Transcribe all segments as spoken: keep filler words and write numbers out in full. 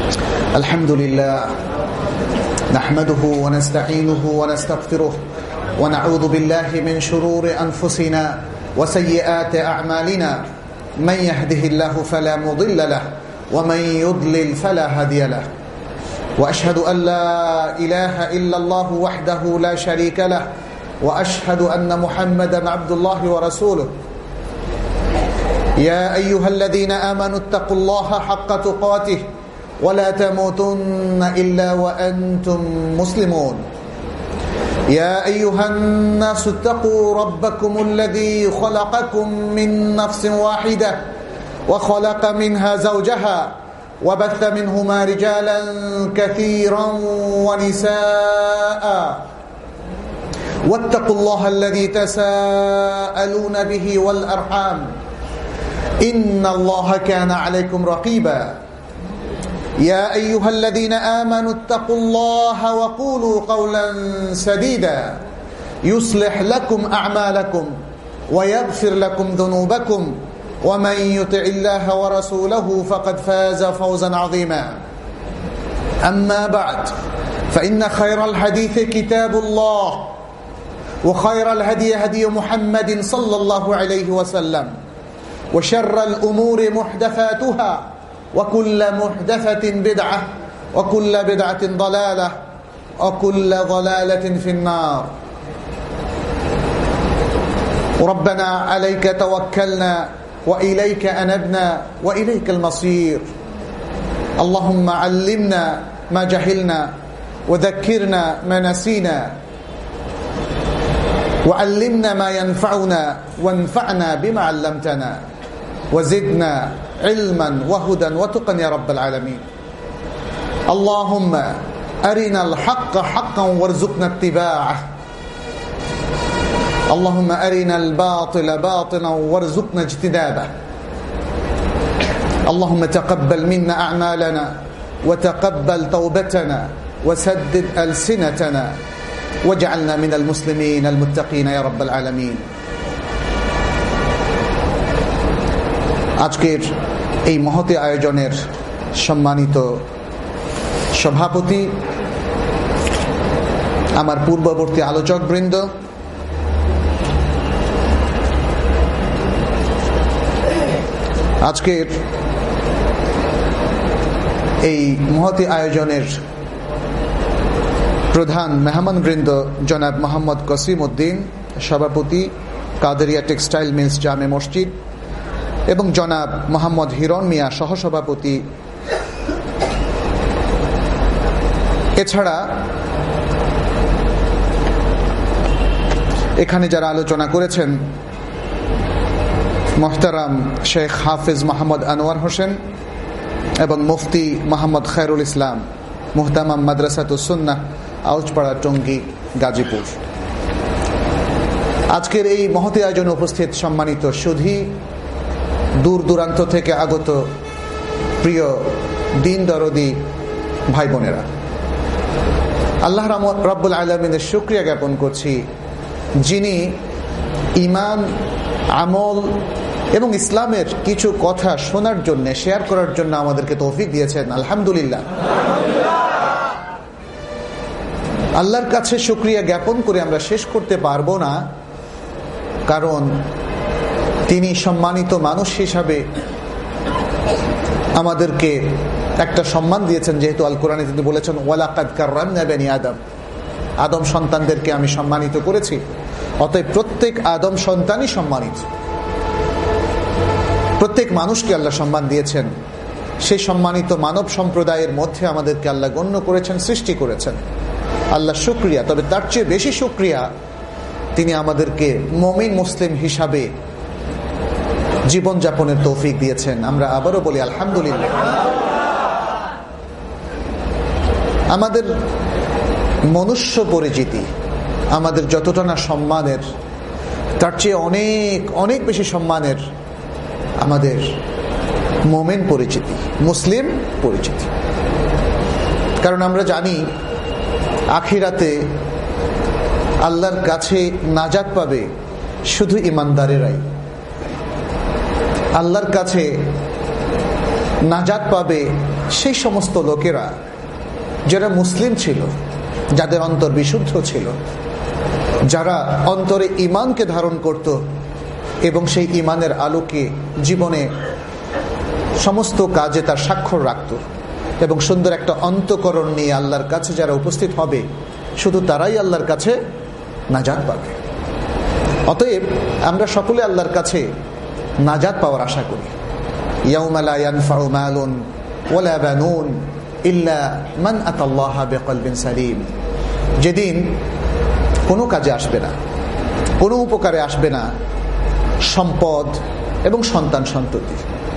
الحمد لله نحمده ونستعينه ونستغفره ونعوذ بالله من شرور أنفسنا وسيئات أعمالنا من يهده الله فلا مضل له ومن يضلل فلا هادي له وأشهد أن لا إله إلا الله وحده لا شريك له وأشهد أن محمدا عبد الله ورسوله يا أيها الذين آمنوا اتقوا الله حق تقاته ولا تموتن إلا وأنتم مسلمون يا أيها الناس اتقوا ربكم الذي خلقكم من نفس واحدة وخلق منها زوجها وبث منهما رجالا كثيرا ونساء واتقوا الله الذي تساءلون به والأرحام إن الله كان عليكم رقيبا يا أيها الذين آمنوا اتقوا الله وقولوا قولا سديدا يصلح لكم أعمالكم ويغفر لكم ذنوبكم ومن يطع الله ورسوله فقد فاز فوزا عظيما أما بعد فإن خير الحديث كتاب الله وخير الهدي هدي محمد صلى الله عليه وسلم وشر الأمور محدثاتها وكل محدثة بدعة وكل بدعة ضلالة وكل ضلالة في النار ربنا عليك توكلنا وإليك أنبنا وإليك المصير اللهم علمنا ما جهلنا وذكرنا ما نسينا وعلمنا ما ينفعنا وانفعنا بما علمتنا وزدنا علما وهدى وتقا يا رب العالمين اللهم أرنا الحق حقا وارزقنا اتباعه اللهم أرنا الباطل باطلا وارزقنا اجتنابه اللهم تقبل منا أعمالنا وتقبل توبتنا وسدد ألسنتنا واجعلنا من المسلمين المتقين يا رب العالمين আজকের এই মহতি আয়োজনের সম্মানিত সভাপতি আমার পূর্ববর্তী আলোচকবৃন্দ আজকের এই মহতি আয়োজনের প্রধান মেহমানবৃন্দ জনাব মোহাম্মদ কসিম উদ্দিন সভাপতি কাদেরিয়া টেক্সটাইল মিলস জামে মসজিদ এবং জনাব মোহাম্মদ হিরণ মিয়া সহসভাপতি এছাড়া এখানে যারা আলোচনা করেছেন মোহতারাম শেখ হাফিজ মোহাম্মদ আনোয়ার হোসেন এবং মুফতি মোহাম্মদ খায়রুল ইসলাম মুহতামাম মাদ্রাসাতুস সুন্নাহ আউচপাড়া টঙ্গী গাজীপুর আজকের এই মহতি আয়োজনে উপস্থিত সম্মানিত সুধী দূর দূরান্ত থেকে আগত প্রিয় দিন দরদি ভাই বোনেরা আল্লাহ রাব্বুল আলামিনের শুকরিয়া জ্ঞাপন করছি যিনি ঈমান আমল এবং ইসলামের কিছু কথা শোনার জন্য শেয়ার করার জন্য আমাদেরকে তৌফিক দিয়েছেন আলহামদুলিল্লাহ আল্লাহর কাছে শুকরিয়া জ্ঞাপন করে আমরা শেষ করতে পারবো না কারণ তিনি সম্মানিত মানুষ হিসাবে আমাদেরকে একটা সম্মান দিয়েছেন যেহেতু আল কোরআনে তিনি বলেছেন ওয়ালাকাদ কাররামনা বানি আদম আদম সন্তানদেরকে আমি সম্মানিত করেছি অতএব প্রত্যেক আদম সন্তানই সম্মানিত প্রত্যেক মানুষকে আল্লাহ সম্মান দিয়েছেন সেই সম্মানিত মানব সম্প্রদায়ের মধ্যে আমাদেরকে আল্লাহ গণ্য করেছেন সৃষ্টি করেছেন আল্লাহ শুকরিয়া তবে তার চেয়ে বেশি শুকরিয়া তিনি আমাদেরকে মুমিন মুসলিম হিসাবে জীবনযাপনের তৌফিক দিয়েছেন আমরা আবারও বলি আলহামদুলিল্লাহ আমাদের মনুষ্য পরিচিতি আমাদের যতটা না সম্মানের তার চেয়ে অনেক অনেক বেশি সম্মানের আমাদের মুমিন পরিচিতি মুসলিম পরিচিতি কারণ আমরা জানি আখিরাতে আল্লাহর কাছে নাজাত পাবে শুধু ঈমানদারেরাই আল্লাহর কাছে নাজাত পাবে সেই সমস্ত লোকেরা যারা মুসলিম ছিল, যাদের অন্তর বিশুদ্ধ ছিল, যারা অন্তরে ঈমানকে ধারণ করত এবং সেই ঈমানের আলোকে জীবনে সমস্ত কাজে তার স্বাক্ষর রাখত এবং সুন্দর একটা অন্তঃকরণ নিয়ে আল্লাহর কাছে যারা উপস্থিত হবে, শুধু তারাই আল্লাহর কাছে নাজাত পাবে। অতএব আমরা সকলে আল্লাহর কাছে নাজাত পাওয়ার আশা করি। ইয়াউমা লা ইয়ানফাউ মালুন ওয়ালা বানুন ইল্লা মান আতাল্লাহা বিকলবিন সালিম, যেদিন কোনো কাজে আসবে না, কোনো উপকারে আসবে না সম্পদ এবং সন্তান সন্ততি,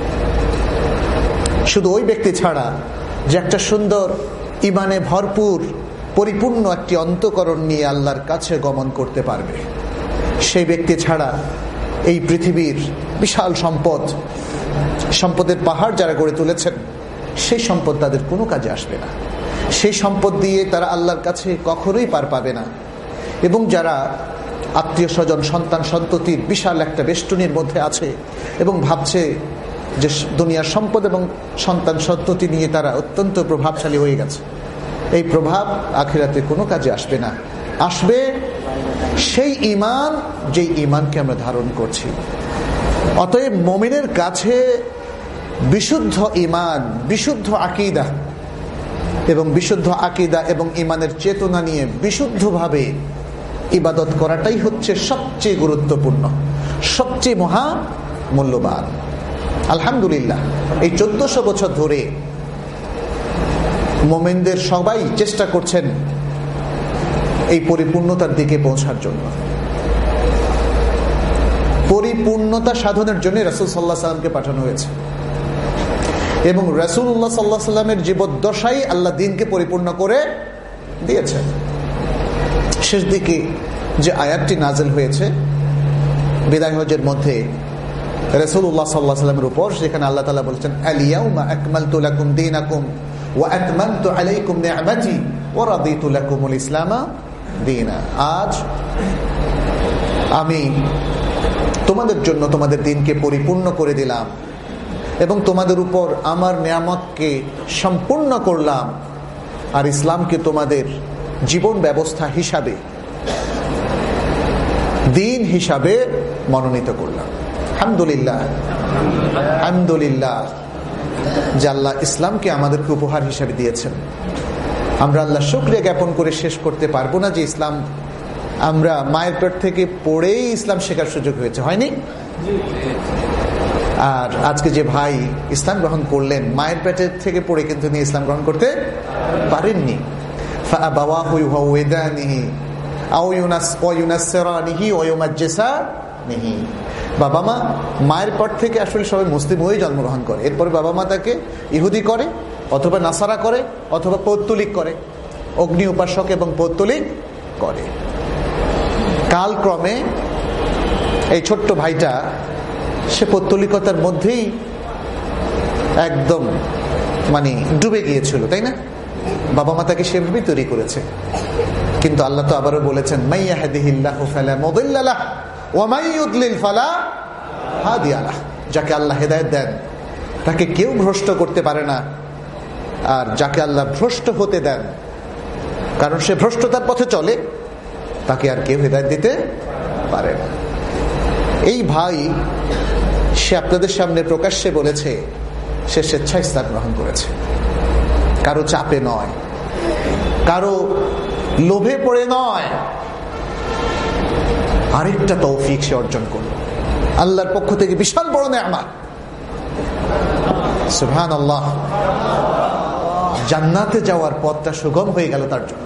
শুধু ওই ব্যক্তি ছাড়া যে একটা সুন্দর ঈমানে ভরপুর পরিপূর্ণ একটি অন্তঃকরণ নিয়ে আল্লাহর কাছে গমন করতে পারবে। সেই ব্যক্তি ছাড়া এই পৃথিবীর বিশাল সম্পদ, সম্পদের পাহাড় যারা গড়ে তুলেছেন, সেই সম্পদ তাদের কোনো কাজে আসবে না। সেই সম্পদ দিয়ে তারা আল্লাহর কাছে কখনোই পার পাবে না। এবং যারা আত্মীয় স্বজন, সন্তান সন্ততির বিশাল একটা বেষ্টনীর মধ্যে আছে এবং ভাবছে যে দুনিয়ার সম্পদ এবং সন্তান সন্ততি নিয়ে তারা অত্যন্ত প্রভাবশালী হয়ে গেছে, এই প্রভাব আখিরাতে কোনো কাজে আসবে না। আসবে সেই ঈমান যেই ঈমানকে আমরা ধারণ করছি। অতএব মুমিনের কাছে বিশুদ্ধ ঈমান, বিশুদ্ধ আকীদা এবং বিশুদ্ধ আকীদা এবং ঈমানের চেতনা নিয়ে বিশুদ্ধভাবে ইবাদত করাটাই হচ্ছে সবচেয়ে গুরুত্বপূর্ণ, সবচেয়ে মহা মূল্যবান। আলহামদুলিল্লাহ, এই চোদ্দশো বছর ধরে মুমিনদের সবাই চেষ্টা করছেন এই পরিপূর্ণতার দিকে পৌঁছার জন্য। পরিপূর্ণতা সাধনের জন্য রাসূল সাল্লাল্লাহু আলাইহি ওয়াসাল্লামকে পাঠানো হয়েছে এবং রাসূলুল্লাহ সাল্লাল্লাহু আলাইহি ওয়াসাল্লামের জীবদ্দশায় আল্লাহ দ্বীনকে পরিপূর্ণ করে দিয়েছেন। শেষ দিকে যে আয়াতটি নাযিল হয়েছে বিদায় হজের মধ্যে রাসূলুল্লাহ সাল্লাল্লাহু আলাইহি ওয়াসাল্লামের উপর, সেখানে আল্লাহ তাআলা বলেছেন, আল-ইয়াউমা আকমালতু লাকুম দীনাকুম ওয়া আতমামতু আলাইকুম নি'মাতি ওয়া রাদিতু লাকুমুল ইসলামা দীনা। আজ আমি তোমাদের জন্য তোমাদের দিনকে পরিপূর্ণ করে দিলাম এবং তোমাদের উপর আমার নিয়ামতকে সম্পূর্ণ করলাম আর ইসলামকে তোমাদের জীবন ব্যবস্থা হিসাবে, দিন হিসাবে মনোনীত করলাম। আলহামদুলিল্লাহ, আলহামদুলিল্লাহ যে আল্লাহ ইসলামকে আমাদেরকে উপহার হিসাবে দিয়েছেন। আমরা আল্লাহ শুকরিয়া জ্ঞাপন করে শেষ করতে পারবো না যে ইসলাম আমরা মায়ের পেট থেকে পড়েই ইসলাম শেখার সুযোগ হয়েছে, হয়নি? আর আজকে যে ভাই ইসলাম গ্রহণ করলেন, মায়ের পেটের থেকে পড়ে কিন্তু তিনি ইসলাম গ্রহণ করতে পারেননি। ফাআবাওয়াহু ইউহাউদানিহি আও ইউনাসসিরানিহি ওয়া ইউমাজ্জিসানিহি। বাবা মা মায়ের পেট থেকে আসলে সবাই মুসলিম হয়ে জন্মগ্রহণ করে, এরপরে বাবা মা তাকে ইহুদি করে অথবা নাসারা করে অথবা পৌত্তলিক করে, অগ্নি উপাসক এবং পৌত্তলিক করে। কালক্রমে এই ছোট্ট ভাইটা সে পৌত্তলিকতার মধ্যেই একদম মানে ডুবে গিয়েছিল, তাই না? বাবা মা তাকে সেভাবেই তৈরি করেছে। কিন্তু আল্লাহ তো আবারও বলেছেন, মান ইয়াহদিহিল্লাহু ফালা মুদিল্লা লাহু ওয়া মান ইউদ্লিল ফালা হাদিয়া লাহু। যাকে আল্লাহ হেদায়েত দেন তাকে কেউ ভ্রষ্ট করতে পারে না, আর যাকে আল্লাহ ভ্রষ্ট হতে দেন, কারণ সে ভ্রষ্টতার পথে চলে, তাকে আর কেউ হেদায়েত দিতে পারে না। এই ভাই সে আপনাদের সামনে প্রকাশ্যে বলেছে সে স্বেচ্ছায় ইসলাম গ্রহণ করেছে, কারো চাপে নয়, কারো লোভে পড়ে নয়। আরেকটা তৌফিক সে অর্জন করল, আল্লাহর পক্ষ থেকে বিশাল বড় নেয়ামত। সুবহানাল্লাহ, জান্নাতে যাওয়ার পথটা সুগম হয়ে গেল তার জন্য।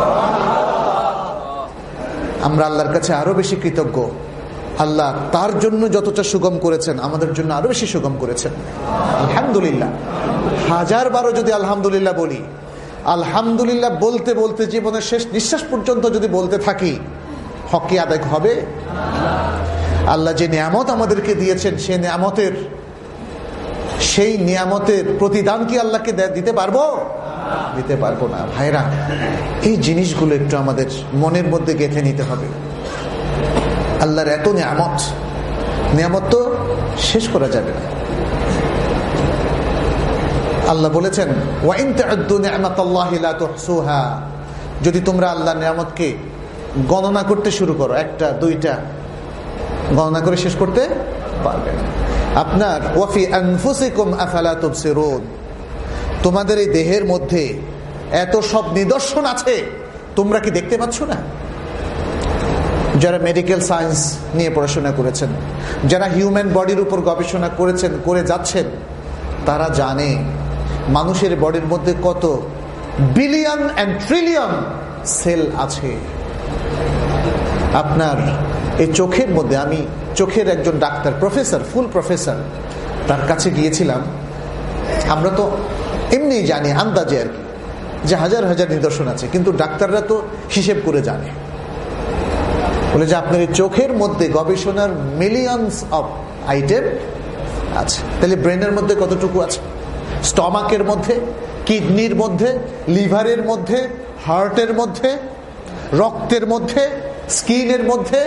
আমরা আল্লাহর কাছে আরো বেশি কৃতজ্ঞ। আল্লাহ তার জন্য যতটা সুগম করেছেন আমাদের জন্য আরো বেশি সুগম করেছেন। আলহামদুলিল্লাহ, হাজার বারো যদি আলহামদুলিল্লাহ বলি, আলহামদুলিল্লাহ বলতে বলতে জীবনের শেষ নিঃশ্বাস পর্যন্ত যদি বলতে থাকি, হক আদায় হবে? আল্লাহ যে নিয়ামত আমাদেরকে দিয়েছেন সেই নিয়ামতের সেই নিয়ামতের প্রতিদান কি আল্লাহকে দিতে পারবো? দিতে পারবো না। ভাইরা, এই জিনিসগুলো একটু আমাদের মনের মধ্যে গেঁথে নিতে হবে। আল্লাহর এত নিয়ামত, নিয়ামত তো শেষ করা যাবে না। আল্লাহ বলেছেন ওয়া ইন তা'উদ্দু নি'মাতাল্লাহি লা তুহসুহা, যদি তোমরা আল্লাহর নিয়ামতকে গণনা করতে শুরু করো, একটা দুইটা গণনা করে শেষ করতে পারবে না। আপনার ওয়া ফি আনফুসিকুম আফালা তুবসিরুন, তোমাদের এই দেহের মধ্যে এত সব নিদর্শন আছে, তোমরা কি দেখতে পাচ্ছ না? যারা মেডিকেল সায়েন্স নিয়ে পড়াশোনা করেছেন, যারা হিউম্যান বডির উপর গবেষণা করেছেন, করে যাচ্ছেন, তারা জানে মানুষের বডির মধ্যে কত বিলিয়ন অ্যান্ড ট্রিলিয়ন সেল আছে। আপনার এই চোখের মধ্যে, আমি চোখের একজন ডাক্তার, প্রফেসর, ফুল প্রফেসর, তার কাছে গিয়েছিলাম। আমরা তো এমনি জানি আন্দাজে আর কি, যে হাজার হাজার নিদর্শন আছে, কিন্তু ডাক্তাররা তো হিসেব করে জানে। বলে যে আপনার এই চোখের মধ্যে গবেষণার মিলিয়নস অফ আইটেম আছে। তাহলে ব্রেনের মধ্যে কতটুকু আছে? স্টমাকের মধ্যে, কিডনির মধ্যে, লিভারের মধ্যে, হার্টের মধ্যে, রক্তের মধ্যে, স্কিনের মধ্যে,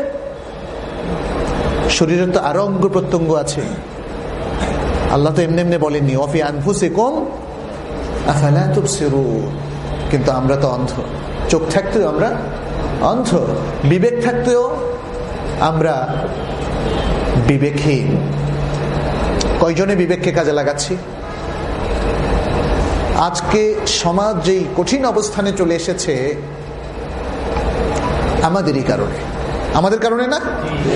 শরীরের তো আরো অঙ্গ প্রত্যঙ্গ আছে। আল্লাহ তো এমনি এমনি বলেননি ওয়া ফি আনফুসিকুম আফালা তুবসিরুন, কিন্তু আমরা তো অন্ধ। চোখ থাকতেও আমরা অন্ধ, বিবেক থাকতেও আমরা বিবেকহীন। কয়জনে বিবেককে কাজে লাগাচ্ছি? আজকে সমাজ যেই কঠিন অবস্থানে চলে এসেছে আমাদেরই কারণে, আমাদের কারণে না?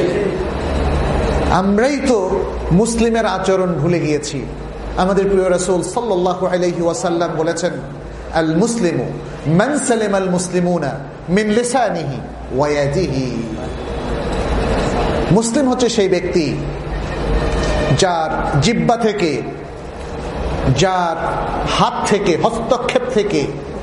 আমরাই তো মুসলিমের আচরণ ভুলে গিয়েছি। আমাদের প্রিয় রাসূল সাল্লাল্লাহু আলাইহি ওয়াসাল্লাম বলেছেন, আল মুসলিমু মান সালামাল মুসলিমুনা মিন লিসানিহি ওয়া ইয়াদিহি। মুসলিম হচ্ছে সেই ব্যক্তি যার জিহ্বা থেকে, যার হাত থেকে, হস্তক্ষেপ থেকে,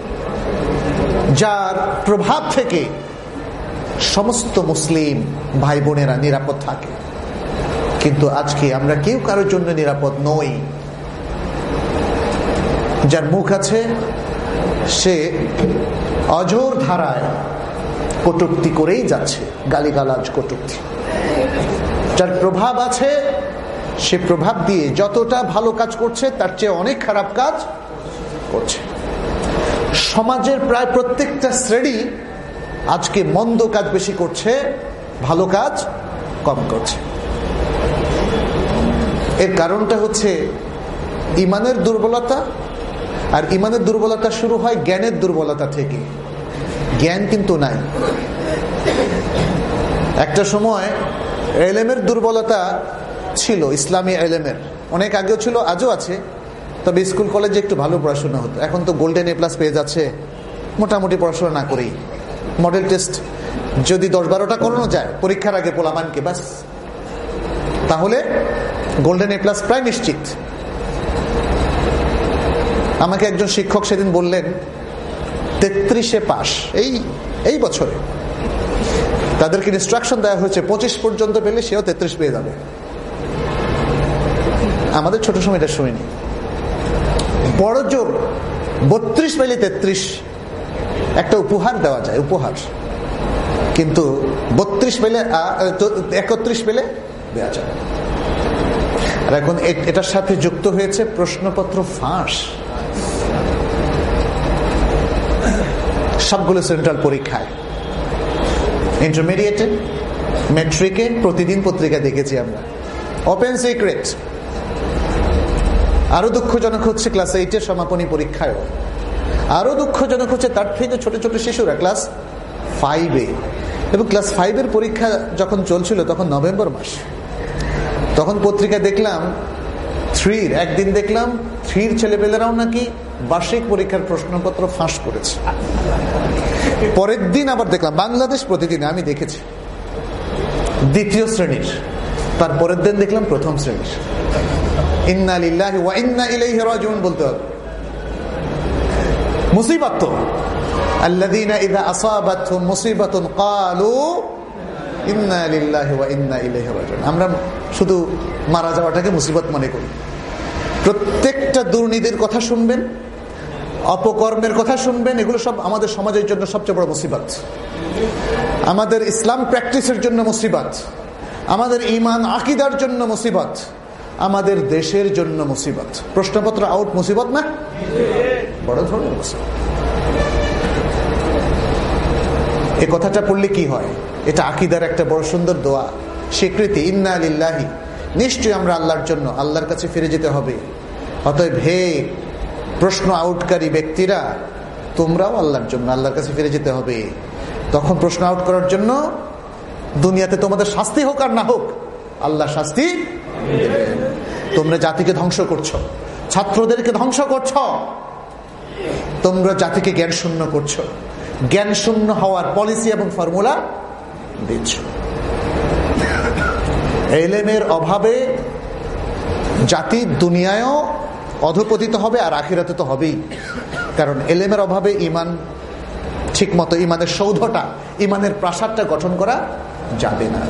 যার প্রভাব থেকে সমস্ত মুসলিম ভাই বোনেরা নিরাপদ থাকে। কিন্তু আজকে আমরা কেউ কারোর জন্য নিরাপদ নই। যার মুখ আছে সে অঝোর ধারায় কটূক্তি করেই যাচ্ছে, গালিগালাজ, কটূক্তি। যার প্রভাব আছে সে প্রভাব দিয়ে যতটা ভালো কাজ করছে তার চেয়ে অনেক খারাপ কাজ করছে। সমাজের প্রায় প্রত্যেকটা শ্রেণী আজকে মন্দ কাজ বেশি করছে, ভালো কাজ কম করছে। এর কারণটা হচ্ছে ইমানের দুর্বলতা। আর ইমানের দুর্বলতা শুরু হয় জ্ঞানের দুর্বলতা থেকে। জ্ঞান কিন্তু নাই। একটা সময় এলেমের দুর্বলতা ছিল, ইসলামী এলেমের, অনেক আগেও ছিল, আজও আছে। তবে স্কুল কলেজে একটু ভালো পড়াশোনা হতো। এখন তো গোল্ডেন এ প্লাস পেয়ে যাচ্ছে মোটামুটি পড়াশোনা না করেই। মডেল টেস্ট যদি দশ বারোটা করানো যায় পরীক্ষার আগে পোলামানকে, বাস, তাহলে গোল্ডেন এ প্লাস প্রায় নিশ্চিত। আমাকে একজন শিক্ষক সেদিন বললেন তেত্রিশে পাস এই এই বছরে। তাদেরকে ইনস্ট্রাকশন দেওয়া হয়েছে পঁচিশ পর্যন্ত পেলে সেও তেত্রিশ পেয়ে যাবে। আমাদের ছোট সময় এটা শুনিনি। বড় জোর বত্রিশ পেলে তেত্রিশ একটা উপহার দেওয়া যায়, উপহার। কিন্তু বত্রিশ পেলে একত্রিশ পেলে দেওয়া যায়। আর এখন এটার সাথে যুক্ত হয়েছে প্রশ্নপত্র ফাঁস। সবগুলো সেন্ট্রাল পরীক্ষায়, ইন্টারমিডিয়েটে, ম্যাট্রিকে প্রতিদিন পত্রিকা দেখেছি আমরা, ওপেন সিক্রেট। আরো দুঃখজনক হচ্ছে ক্লাস এইটের সমাপনী পরীক্ষায়। আরো দুঃখজনক হচ্ছে তার থেকে ছোট ছোট শিশুরা ক্লাস ফাইভে। এবং ক্লাস ফাইভের পরীক্ষা যখন চলছিল তখন নভেম্বর মাস, তখন পত্রিকা দেখলাম থ্রির, একদিন দেখলাম থ্রির ছেলেপেলেরাও নাকি বার্ষিক পরীক্ষার প্রশ্নপত্র ফাঁস করেছে। পরের দিন আবার দেখলাম বাংলাদেশ প্রতিদিনে, আমি দেখেছি দ্বিতীয় শ্রেণীর, তার পরের দিন দেখলাম প্রথম শ্রেণীর। ইন্না লিল্লাহি ওয়া ইন্না ইলাইহি রাজিউন বলতে হবে। মুসিবত তো আল্লাযীনা ইযা আসাবাতহুম মুসিবাতুন ক্বালু ইন্না লিল্লাহি ওয়া ইন্না ইলাইহি রাজিউন। আমরা শুধু মারা যাওয়াটাকে মুসিবত মনে করি। প্রত্যেকটা দুর্নীতির কথা শুনবেন, অপকর্মের কথা শুনবেন, এগুলো সব আমাদের সমাজের জন্য সবচেয়ে বড় মুসিবত। আমাদের ইসলাম প্র্যাকটিসের জন্য মুসিবত, আমাদের ঈমান আকীদার জন্য মুসিবত, আমাদের দেশের জন্য মুসিবত। প্রশ্নপত্র আউট মুসিবত না? বড় ধরনের মুসিবত। এই কথাটা পড়লে কি হয়? এটা আকীদার একটা বড় সুন্দর দোয়া, স্বীকৃতি। ইন্না লিল্লাহি, নিশ্চয়ই আমরা আল্লাহর জন্য, আল্লাহর কাছে ফিরে যেতে হবে। অতএব হে প্রশ্ন আউটকারী ব্যক্তিরা, তোমরাও আল্লাহর জন্য, আল্লাহর কাছে ফিরে যেতে হবে। তখন প্রশ্ন আউট করার জন্য দুনিয়াতে তোমাদের শাস্তি হোক আর না হোক, আল্লাহ শাস্তি দেবেন। তোমরা জাতিকে ধ্বংস করছো, ছাত্রদেরকে ধ্বংস করছো, তোমরা জাতিকে জ্ঞান শূন্য করছো, জ্ঞান শূন্য হওয়ার পলিসি এবং ফর্মুলা দিচ্ছ। ইলমের অভাবে জাতি দুনিয়ায়ও অধপতিত হবে, আর আখিরাতে তো হবেই। কারণ ইলমের অভাবে ইমান ঠিক মতো, ইমানের সৌধটা, ইমানের প্রাসাদটা গঠন করা যাবে না।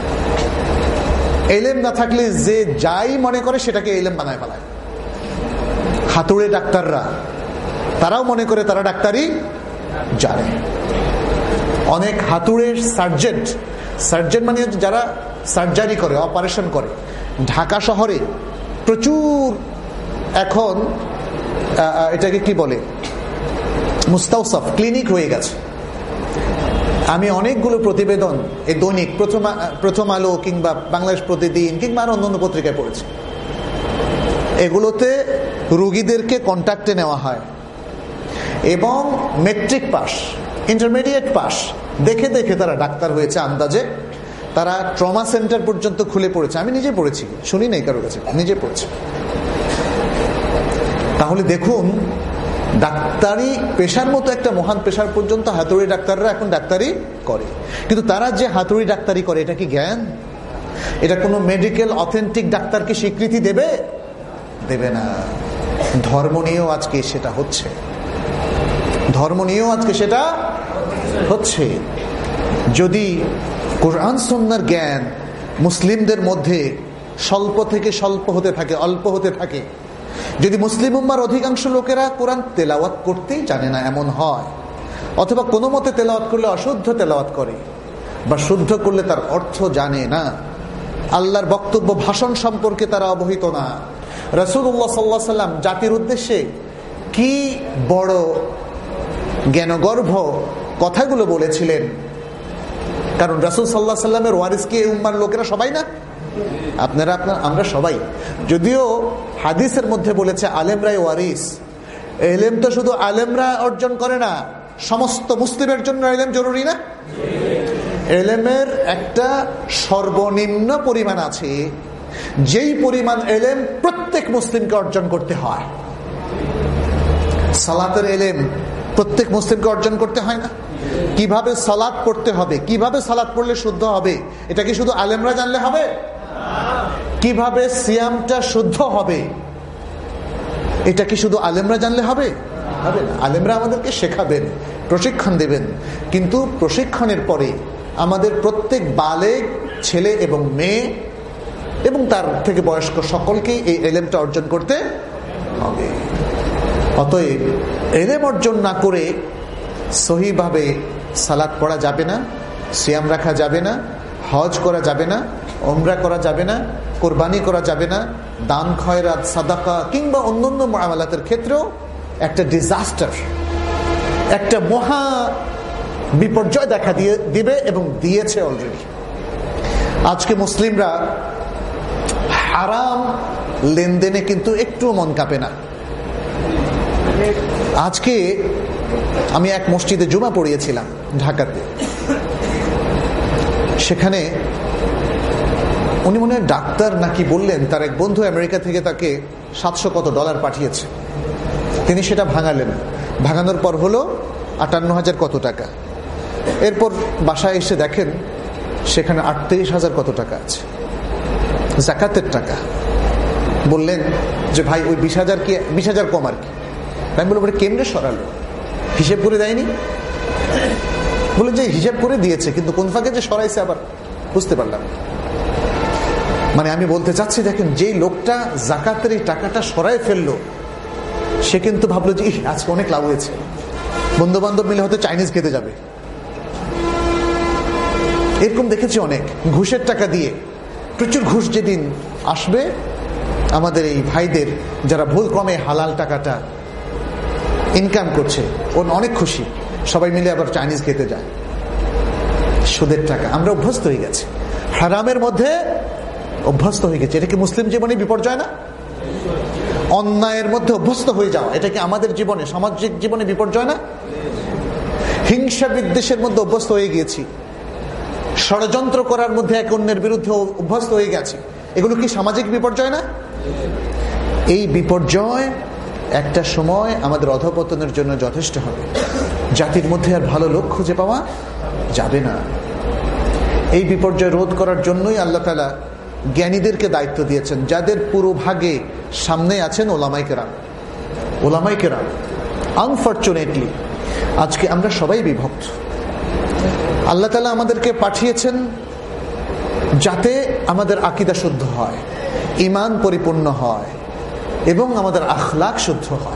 ইলম না থাকলে যে যাই মনে করে সেটাকে ইলম বানায় ফেলায়। হাতুড়ে ডাক্তাররা, তারাও মনে করে তারা ডাক্তারি জানে। অনেক হাতুড়ের সার্জেন্ট, সার্জেন্ট মানে যারা সার্জারি করে, অপারেশন করে, ঢাকা শহরে প্রচুর এখন এটাকে কি বলে, মুস্তাউসাফ ক্লিনিক হয়ে গেছে। আমি অনেকগুলো প্রতিবেদন এই দৈনিক প্রথম প্রথম আলো কিংবা বাংলাদেশ প্রতিদিন কিংবা আর অন্যান্য পত্রিকায় পড়েছি। এগুলোতে রোগীদেরকে কন্ট্যাক্টে নেওয়া হয় এবং মেট্রিক পাস, ইন্টারমিডিয়েট পাস দেখে দেখে তারা ডাক্তার হয়েছে আন্দাজে। তারা ট্রমা সেন্টার পর্যন্ত খুলে পড়েছে। আমি নিজে পড়েছি, শুনি নাই কারোর কাছে, নিজে পড়েছি। তাহলে দেখুন, ডাক্তারি পেশার মতো একটা মহান পেশার পর্যন্ত হাতুড়ি ডাক্তাররা এখন ডাক্তারি করে। কিন্তু তারা যে হাতুড়ি ডাক্তারি করে, এটা কি জ্ঞান? এটা কোনো মেডিকেল অথেন্টিক ডাক্তারকে স্বীকৃতি দেবে? দেবে না। ধর্ম নিয়েও আজকে সেটা হচ্ছে, ধর্ম নিয়েও আজকে সেটা হচ্ছে। যদি কোরআন সুন্নাহর জ্ঞান মুসলিমদের মধ্যে স্বল্প থেকে স্বল্প হতে থাকে, অল্প হতে থাকে, যদি মুসলিম উম্মার অধিকাংশ লোকেরা কোরআন তেলাওয়াত করতেই জানে না এমন হয়, অথবা কোনো মতে তেলাওয়াত করলে অশুদ্ধ তেলাওয়াত করে, বা শুদ্ধ করলে তার অর্থ জানে না, আল্লাহর বক্তব্য ভাষণ সম্পর্কে তারা অবহিত না, রাসূলুল্লাহ সাল্লাল্লাহু আলাইহি সাল্লাম জাতির উদ্দেশ্যে কি বড় জ্ঞানগর্ভ কথাগুলো বলেছিলেন। কারণ রাসূল সাল্লাল্লাহু আলাইহি সাল্লামের ওয়ারিস কি এই উম্মার লোকেরা সবাই না? আপনারা আপনার আমরা সবাই। যদিও হাদিসের মধ্যে বলেছে আলেমরাই ওয়ারিস, ইলম তো শুধু আলেমরা অর্জন করে না, সমস্ত মুসলিমের জন্য ইলম জরুরি না? ইলমের একটা সর্বনিম্ন পরিমাণ আছে, যেই পরিমাণ ইলম প্রত্যেক মুসলিমকে অর্জন করতে হয়। সালাতের ইলম প্রত্যেক মুসলিমকে অর্জন করতে হয় না? কিভাবে সালাত পড়তে হবে, কিভাবে সালাত পড়লে শুদ্ধ হবে, এটা কি শুধু আলেমরা জানলে হবে? কিভাবে সিয়ামটা শুদ্ধ হবে, এটা কি শুধু আলেমরা জানলে হবে? হবে না। আলেমরা আমাদেরকে শেখাবেন, প্রশিক্ষণ দেবেন, কিন্তু প্রশিক্ষণের পরে আমাদের প্রত্যেক বালেগ ছেলে এবং মেয়ে এবং তার থেকে বয়স্ক সকলকেই এই ইলমটা অর্জন করতে হবে। অতএব ইলম অর্জন না করে সহিভাবে সালাত পড়া যাবে না, সিয়াম রাখা যাবে না, হজ করা যাবে না, উমরা করা যাবে না, কোরবানি করা যাবে না, দান খয়রাত সাদাকা কিংবা অন্যান্য মুআমালাতের ক্ষেত্রেও একটা ডিজাস্টার, একটা মহা বিপর্যয় দেখা দিয়ে দিবে এবং দিয়েছে অলরেডি। আজকে মুসলিমরা হারাম লেনদেনে কিন্তু একটু মন কাঁপে না। আজকে আমি এক মসজিদে জুমা পড়িয়েছিলাম ঢাকাতে। সেখানে উনি মনে হয় ডাক্তার নাকি বললেন, তার এক বন্ধু আমেরিকা থেকে তাকে সাতশো কত ডলার পাঠিয়েছে। তিনি সেটা ভাঙালেন, ভাঙানোর পর হলো আটান্ন হাজার কত টাকা। এরপর বাসায় এসে দেখেন সেখানে আটত্রিশ হাজার কত টাকা আছে, জাকাতের টাকা। বললেন যে ভাই ওই বিশ হাজার কি বিশ হাজার কম আর কি। আমি বললাম কেমনে সরালো, হিসেব করে দেয়নি? বলে যে হিসেব করে দিয়েছে, কিন্তু কোন ফাঁকে যে সরাইছে আবার বুঝতে পারলাম। মানে আমি বলতে চাচ্ছি, দেখেন যে লোকটা জাকাতের এই টাকাটা সরাই ফেললো, সে কিন্তু ভাবলো যে আজকে অনেক লাভ হয়েছে, বন্ধু বান্ধব মিলে হয়তো চাইনিজ খেতে যাবে। এরকম দেখেছি অনেক। ঘুষের টাকা দিয়ে, প্রচুর ঘুষ যেদিন আসবে আমাদের এই ভাইদের যারা ভুল ক্রমে হালাল টাকাটা ইনকাম করছে, ও অনেক খুশি। সবাই মিলে আবার চাইনিজ খেতে যায়, সুদের টাকা। আমরা অভ্যস্ত হয়ে গেছি, হারামের মধ্যে অভ্যস্ত হয়ে গেছে। এটা কি মুসলিম জীবনে বিপর্যয় না? অন্যায়ের মধ্যে অভ্যস্ত হয়ে যাওয়া, এটা কি আমাদের জীবনে, সামাজিক জীবনে বিপর্যয় না? হিংসা বিদ্বেষের মধ্যে অভ্যস্ত হয়ে গিয়েছি, ষড়যন্ত্র করার মধ্যে এক অন্যের বিরুদ্ধে অভ্যস্ত হয়ে গেছে। এগুলো কি সামাজিক বিপর্যয় না? এই বিপর্যয় একটা সময় আমাদের অধঃপতনের জন্য যথেষ্ট হবে। জাতির মধ্যে আর ভালো লোক খুঁজে পাওয়া যাবে না। এই বিপর্যয় রোধ করার জন্যই আল্লাহ তাআলা জ্ঞানীদেরকে দায়িত্ব দিয়েছেন, যাদের পুরো ভাগে সামনে আছেন ওলামায়ে কেরাম। ওলামায়ে কেরাম আনফরচুনেটলি আজকে আমরা সবাই বিভক্ত। আল্লাহ তাআলা আমাদেরকে পাঠিয়েছেন যাতে আমাদের আকীদা শুদ্ধ হয়, ঈমান পরিপূর্ণ হয় এবং আমাদের আখলাক শুদ্ধ হয়।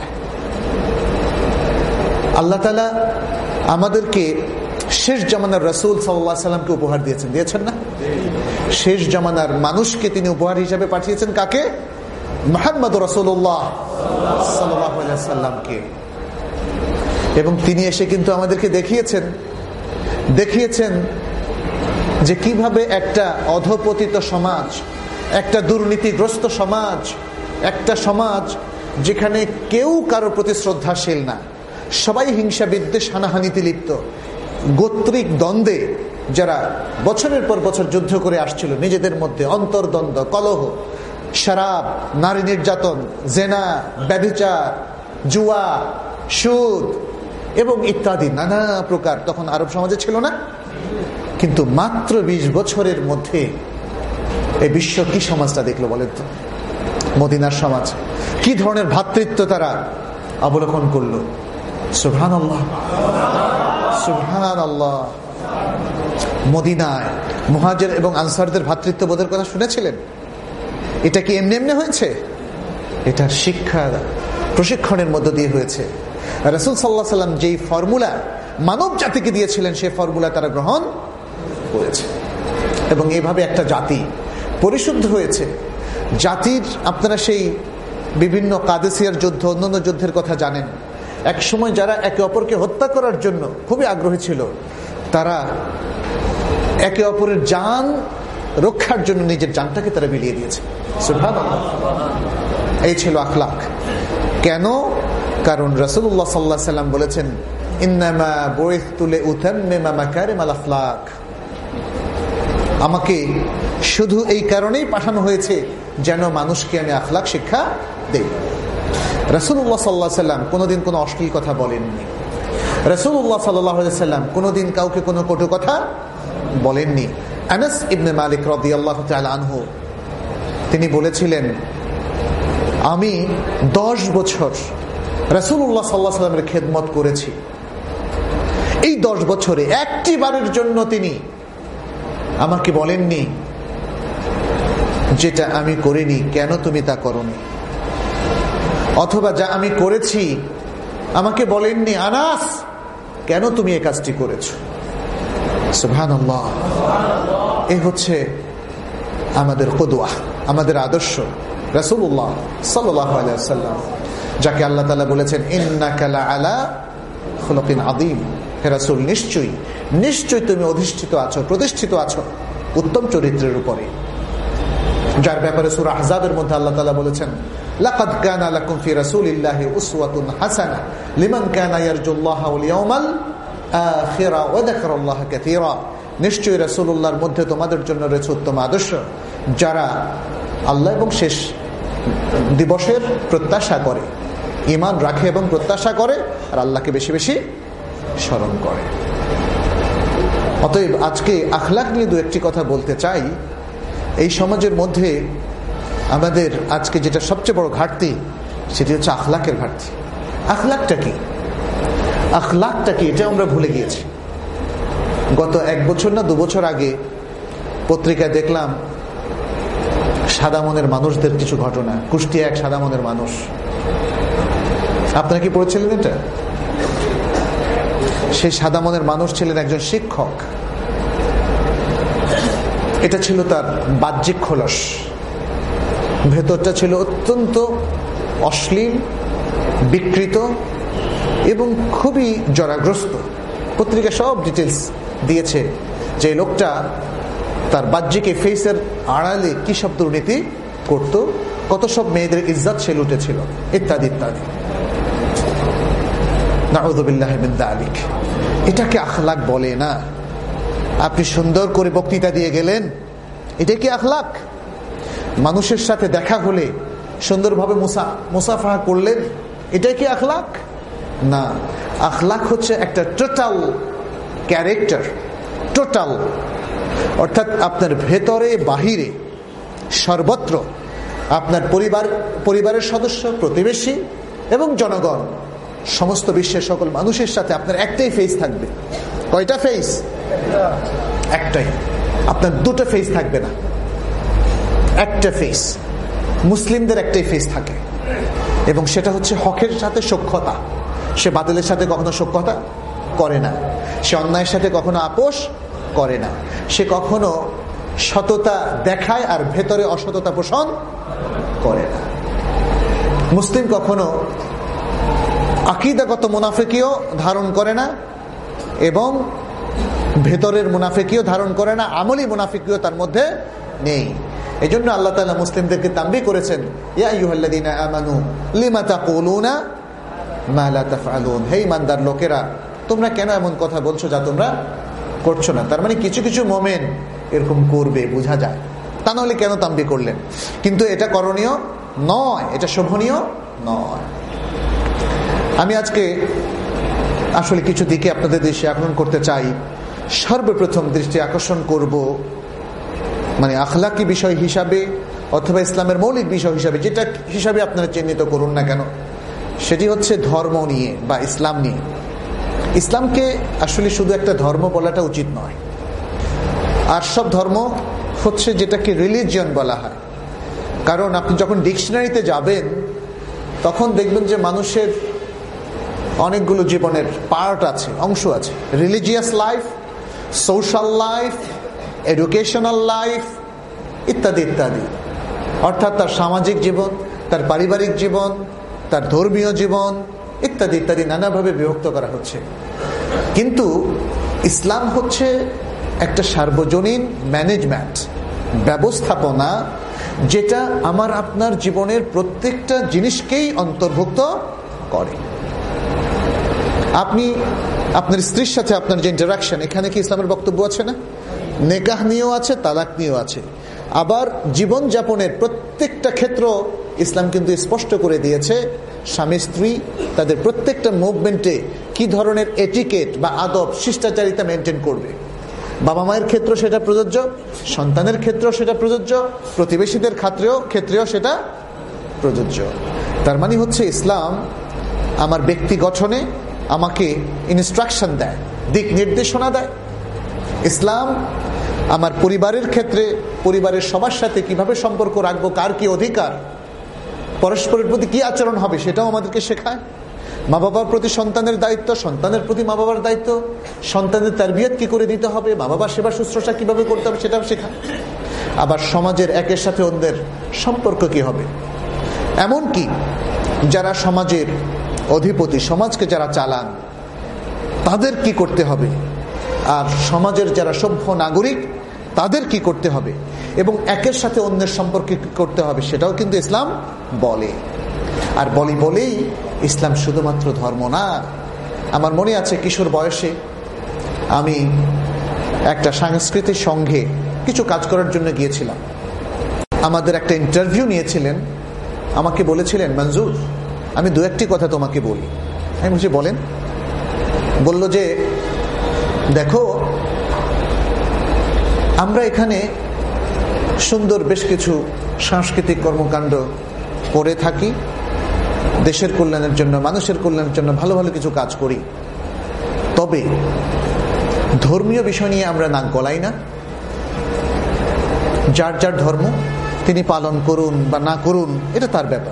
আল্লাহ তাআলা আমাদেরকে শেষ জামানার রাসূল সাল্লাল্লাহু আলাইহি সাল্লামকে উপহার দিয়েছেন, দিয়েছেন না? শেষ জামানার মানুষকে তিনি উপহার হিসেবে পাঠিয়েছেন কাকে? মুহাম্মদ রাসূলুল্লাহ সাল্লাল্লাহু আলাইহি সাল্লামকে। এবং তিনি এসে কিন্তু আমাদেরকে দেখিয়েছেন দেখিয়েছেন যে কিভাবে একটা অধঃপতিত সমাজ, একটা দুর্নীতিগ্রস্ত সমাজ, একটা সমাজ যেখানে কেউ কারো প্রতি শ্রদ্ধাশীল না, সবাই হিংসা বিদ্বেষ হানাহানিতে লিপ্ত, গোত্রিক দ্বন্দ্বে যারা বছরের পর বছর যুদ্ধ করে আসছিল, নিজেদের মধ্যে অন্তর্দ্বন্দ্ব, কলহ, শরাব, নারী নির্যাতন, জেনা, ব্যভিচার, জুয়া, সুদ এবং ইত্যাদি নানা প্রকার তখন আরব সমাজে ছিল না। কিন্তু মাত্র বিশ বছরের মধ্যে এই বিশ্ব কি সমাজটা দেখলো বলেন তো? মদিনার সমাজ কি ধরনের ভ্রাতৃত্ব তারা অবলোকন করলো। সুবহানাল্লাহ, সুবহানাল্লাহ। মদিনায় মুহাজির এবং আনসারদের ভ্রাতৃত্ববোধের কথা শুনেছিলেন? এটা কি এমনি এমনি হয়েছে? এটা শিক্ষা প্রশিক্ষণের মধ্য দিয়ে হয়েছে। রাসূল সাল্লাল্লাহু আলাইহি সাল্লাম যেই ফর্মুলা মানব জাতিকে দিয়েছিলেন সেই ফর্মুলা তারা গ্রহণ করেছে এবং এইভাবে একটা জাতি পরিশুদ্ধ হয়েছে। জাতির আপনারা সেই বিভিন্ন কাদেসিয়ার যুদ্ধ, অন্যান্য যুদ্ধের কথা জানেন। এক সময় যারা একে অপরকে হত্যা করার জন্য খুবই আগ্রহী ছিল, তারা একে অপরের জান রক্ষার জন্য নিজের জানটাকে তারা বিলিয়ে দিয়েছে। সুবহানাল্লাহ। এই ছিল আখলাক। কেন? কারণ রাসূলুল্লাহ সাল্লাল্লাহু আলাইহি সাল্লাম বলেছেন, ইন্নামা বুইসতু লিউতাম্মিমা মাকারিমাল আখলাক। আমাকে শুধু এই কারণেই পাঠানো হয়েছে যেন মানুষকে আমি আখলাক শিক্ষা দেই। রাসূলুল্লাহ সাল্লাল্লাহু আলাইহি সাল্লাম কোনোদিন কোনো অশ্লীল কথা বলেননি। রাসূলুল্লাহ সাল্লাল্লাহু আলাইহি সাল্লাম কোনোদিন কাউকে কোনো কটু কথা বলেননি। আনাস ইবনে মালিক রাদিয়াল্লাহু তাআলা আনহু তিনি বলেছিলেন, আমি দশ বছর রাসূলুল্লাহ সাল্লাল্লাহু আলাইহি সাল্লামের খেদমত করেছি। এই দশ বছরে একটি বারের জন্য তিনি আমাকে বলেননি যেটা আমি করিনি কেন তুমি তা করোনি, অথবা যা আমি করেছি আমাকে বলেননি আনাস কেন তুমি এই কাজটি করেছো। সুবহানাল্লাহ। এই হচ্ছে আমাদের কুদওয়া, আমাদের আদর্শ রাসূলুল্লাহ সাল্লাল্লাহু আলাইহি ওয়াসাল্লাম, যাকে আল্লাহ তাআলা বলেছেন ইন্নাকা লাআলা খুলুকিন আযীম। হে রাসূল, নিশ্চয়ই নিশ্চয়ই তুমি অধিষ্ঠিত আছো, প্রতিষ্ঠিত আছো উত্তম চরিত্রের উপরে, যার ব্যাপারে সূরা আহজাবের মধ্যে আল্লাহ তাআলা বলেছেন, লাকাদ কানা লাকুম ফি রাসূলিল্লাহি উসওয়াতুন হাসানাহ লিমান কানা ইয়ারজুল্লাহা ওয়াল ইয়াউমাল আখিরা ওয়া যাকারাল্লাহা কাসীরা। নিশ্চয়ই রাসূলুল্লাহর মধ্যে তোমাদের জন্য রয়েছে উত্তম আদর্শ যারা আল্লাহ এবং শেষ দিবসের প্রত্যাশা করে, ঈমান রাখে এবং প্রত্যাশা করে, আর আল্লাহকে বেশি বেশি স্মরণ করে। অতএব আজকে আখলাক নিয়ে দু একটি কথা বলতে চাই। এই সমাজের মধ্যে আমাদের আজকে যেটা সবচেয়ে বড় ঘাটতি সেটি হচ্ছে আখলাকের ঘাটতি। আখলাকটা কি? আখলাকটা কি এটা আমরা ভুলে গিয়েছি। গত এক বছর না দু বছর আগে পত্রিকায় দেখলাম সাদা মনের মানুষদের কিছু ঘটনা। কুষ্টিয়া এক সাদা মনের মানুষ, আপনারা কি পড়েছিলেন এটা? সেই সাদা মনের মানুষ ছিলেন একজন শিক্ষক। এটা ছিল তার বাহ্যিক খোলস, ভেতরটা ছিল অত্যন্ত অশ্লীল, বিকৃত এবং খুবই জরাগ্রস্ত। পত্রিকা সব ডিটেলস দিয়েছে যে লোকটা তার বাহ্যিক ফেসের আড়ালে কি সব দুর্নীতি করত, কত সব মেয়েদের ইজ্জত সে লুটেছিল, ইত্যাদি ইত্যাদি। নাউযুবিল্লাহি মিন যালিক। এটাকে আখলাক বলে না। আপনি সুন্দর করে বক্তৃতা দিয়ে গেলেন, এটা কি আখলাক? মানুষের সাথে দেখা হলে সুন্দরভাবে মুসা মুসাফাহা করলেন, এটাই কি আখলাক? না, আখলাক হচ্ছে একটা টোটাল ক্যারেক্টার, টোটাল, অর্থাৎ আপনার ভেতরে বাহিরে সর্বত্র আপনার পরিবার, পরিবারের সদস্য, প্রতিবেশী এবং জনগণ, সমস্ত বিশ্বের সকল মানুষের সাথে আপনার একটাই ফেস থাকবে। কয়টা ফেস? একটাই। আপনার দুটো ফেস থাকবে না, একটা ফেস। মুসলিমদের একটাই ফেস থাকে এবং সেটা হচ্ছে হকের সাথে সখ্যতা। সে বাতিলের সাথে কখনো সখ্যতা করে না, সে অন্যায়ের সাথে কখনো আপোষ করে না, সে কখনো সততা দেখায় আর ভেতরে অসততা পোষণ করে না। মুসলিম কখনো আকীদাগত মুনাফিকিও ধারণ করে না এবং ভেতরের মুনাফিকিও ধারণ করে না, আমলি মুনাফিকিও তার মধ্যে নেই। এই জন্য আল্লাহ তাআলা মুসলিমদেরকে তানবীহ করেছেন, ইয়া আইয়ুহাল্লাযীনা আমানু লিমা তাকুলুনা মা লা তাফআলুন। হে ঈমানদার লোকেরা, তোমরা কেন এমন কথা বলছো যা তোমরা করছো না? তার মানে কিছু কিছু মোমেন এরকম করবে, বোঝা যায়। তা নাহলে কেন তানবীহ করলেন? কিন্তু এটা করণীয় নয়, এটা শোভনীয় নয়। আমি আজকে আসলে কিছু দিকে আপনাদের দৃষ্টি আকর্ষণ করতে চাই। সর্বপ্রথম দৃষ্টি আকর্ষণ করব মানে আখলাকি বিষয় হিসাবে অথবা ইসলামের মৌলিক বিষয় হিসাবে, যেটা হিসাবে আপনারা চিহ্নিত করুন না কেন, সেটি হচ্ছে ধর্ম নিয়ে বা ইসলাম নিয়ে। ইসলামকে আসলে শুধু একটা ধর্ম বলাটা উচিত নয়। আর সব ধর্ম হচ্ছে যেটাকে রিলিজিয়ন বলা হয়, কারণ আপনি যখন ডিকশনারিতে যাবেন তখন দেখবেন যে মানুষের অনেকগুলো জীবনের পার্ট আছে, অংশ আছে। Religious life, social life, educational life ইত্যাদি ইত্যাদি। অর্থাৎ তার সামাজিক জীবন, তার পারিবারিক জীবন, তার ধর্মীয় জীবন ইত্যাদি ইত্যাদি নানাভাবে বিভক্ত করা হচ্ছে। কিন্তু ইসলাম হচ্ছে একটা সার্বজনীন ম্যানেজমেন্ট, ব্যবস্থাপনা, যেটা আমার আপনার জীবনের প্রত্যেকটা জিনিসকেই অন্তর্ভুক্ত করে। আপনি আপনার স্ত্রীর সাথে আপনার যে ইন্টারাকশন, এখানে কি ইসলামের বক্তব্য আছে না? নেকাহ নিয়েও আছে, তালাক নিয়েও আছে। আবার জীবন যাপনের প্রত্যেকটা ক্ষেত্র ইসলাম কিন্তু স্পষ্ট করে দিয়েছে স্বামী স্ত্রী তাদের প্রত্যেকটা মুভমেন্টে কি ধরনের এটিকেট বা আদব শিষ্টাচারিতা মেনটেন করবে। বাবা মায়ের ক্ষেত্রে সেটা প্রযোজ্য, সন্তানের ক্ষেত্রেও সেটা প্রযোজ্য, প্রতিবেশীদের ক্ষেত্রেও ক্ষেত্রেও সেটা প্রযোজ্য। তার মানে হচ্ছে ইসলাম আমার ব্যক্তি গঠনে আমাকে ইনস্ট্রাকশন দেয়, দিক নির্দেশনা দেয়। ইসলাম আমার পরিবারের ক্ষেত্রে পরিবারের সবার সাথে কিভাবে সম্পর্ক রাখবো, কার কি অধিকার, পরস্পরের প্রতি কি আচরণ হবে সেটাও আমাদেরকে শেখায়। মা বাবার প্রতি সন্তানের দায়িত্ব, সন্তানের প্রতি মা বাবার দায়িত্ব, সন্তানের তারবিয়ত কি করে দিতে হবে, মা বাবার সেবা শুশ্রূষা কিভাবে করতে হবে সেটাও শেখায়। আবার সমাজের একের সাথে অন্যের সম্পর্ক কি হবে, এমনকি যারা সমাজের অধিপতি, সমাজকে যারা চালান তাদের কি করতে হবে, আর সমাজের যারা সভ্য নাগরিক তাদের কি করতে হবে, এবং একের সাথে অন্যের সম্পর্কে কি করতে হবে সেটাও কিন্তু ইসলাম বলে। আর বলি বলেই ইসলাম শুধুমাত্র ধর্ম না। আমার মনে আছে কিশোর বয়সে আমি একটা সাংস্কৃতিক সংঘে কিছু কাজ করার জন্য গিয়েছিলাম। আমাদের একটা ইন্টারভিউ নিয়েছিলেন, আমাকে বলেছিলেন, মঞ্জুর আমি দু একটি কথা তোমাকে বলি। আমি বলছি বলেন। বলল যে দেখো, আমরা এখানে সুন্দর বেশ কিছু সাংস্কৃতিক কর্মকাণ্ড করে থাকি, দেশের কল্যাণের জন্য, মানুষের কল্যাণের জন্য ভালো ভালো কিছু কাজ করি, তবে ধর্মীয় বিষয় নিয়ে আমরা নাক গলাই না। যার যার ধর্ম তিনি পালন করুন বা না করুন, এটা তার ব্যাপার।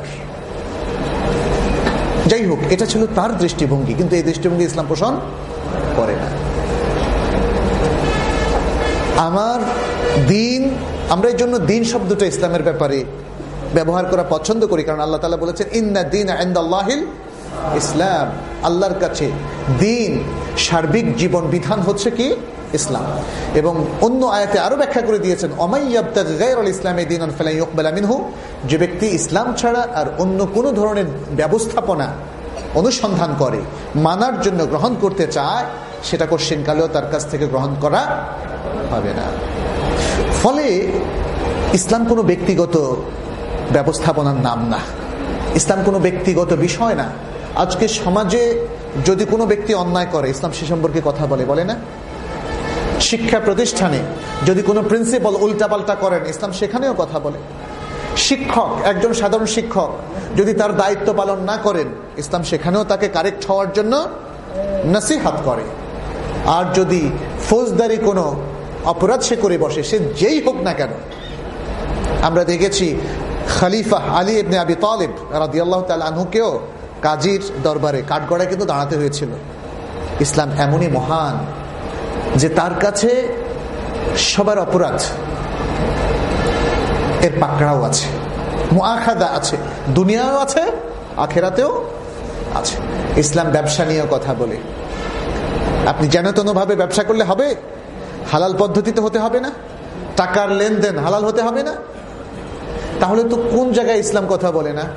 যাই হোক, এটা ছিল তার দৃষ্টিভঙ্গি, কিন্তু এই দৃষ্টিভঙ্গি ইসলাম পোষণ করে না। আমার দিন, আমরা এই জন্য দিন শব্দটা ইসলামের ব্যাপারে ব্যবহার করা পছন্দ করি, কারণ আল্লাহ তাআলা বলেছেন ইন্না দীনা ইনদাল্লাহিল ইসলাম, আল্লাহর কাছে দিন সার্বিক জীবন বিধান হচ্ছে কি ইসলাম। এবং অন্য আয়াতে আরো ব্যাখ্যা করে দিয়েছেন ওমাইয়াবতাগি গায়রাল ইসলামি দীনান ফালান ইউকবালা মিনহু, যে ব্যক্তি ইসলাম ছাড়া আর অন্য কোনো ধরনের ব্যবস্থাপনা অনুসন্ধান করে, মানার জন্য গ্রহণ করতে চায়, সেটা কোশ্চিন কালেও তার কাছ থেকে গ্রহণ করা হবে না। ফলে ইসলাম কোনো ব্যক্তিগত ব্যবস্থাপনার নাম না, ইসলাম কোনো ব্যক্তিগত বিষয় না। আজকে সমাজে যদি কোনো ব্যক্তি অন্যায় করে, ইসলাম সে সম্পর্কে কথা বলে, বলে না? শিক্ষা প্রতিষ্ঠানে যদি কোনো প্রিন্সিপাল উল্টাপাল্টা করেন, ইসলাম সেখানেও কথা বলে। শিক্ষক, একজন সাধারণ শিক্ষক যদি তার দায়িত্ব পালন না করেন, ইসলাম সেখানেও তাকে কারেক্ট হওয়ার জন্য নসিহত করে। আর যদি ফৌজদারি কোনো অপরাধ সে করে বসে, সে যেই হোক না কেন, আমরা দেখেছি খলিফা আলী ইবনে আবি তালিব রাদিয়াল্লাহু তাআলা আনহুকেও কাজীর দরবারে কাঠগড়ায় কিন্তু দাঁড়াতে হয়েছিল। ইসলাম এমনই মহান যে তার কাছে সবার অপরাধ এর পাকড়াও আছে, মুআখাদা আছে, দুনিয়াও আছে, আখিরাতেও আছে। ইসলাম ব্যবসা নিয়ে কথা বলে। আপনি যেন ভাবে ব্যবসা করলে হবে? হালাল পদ্ধতিতে হতে হবে না? টাকার লেনদেন হালাল হতে হবে না? তাহলে তো কোন জায়গায় ইসলাম কথা বলে না?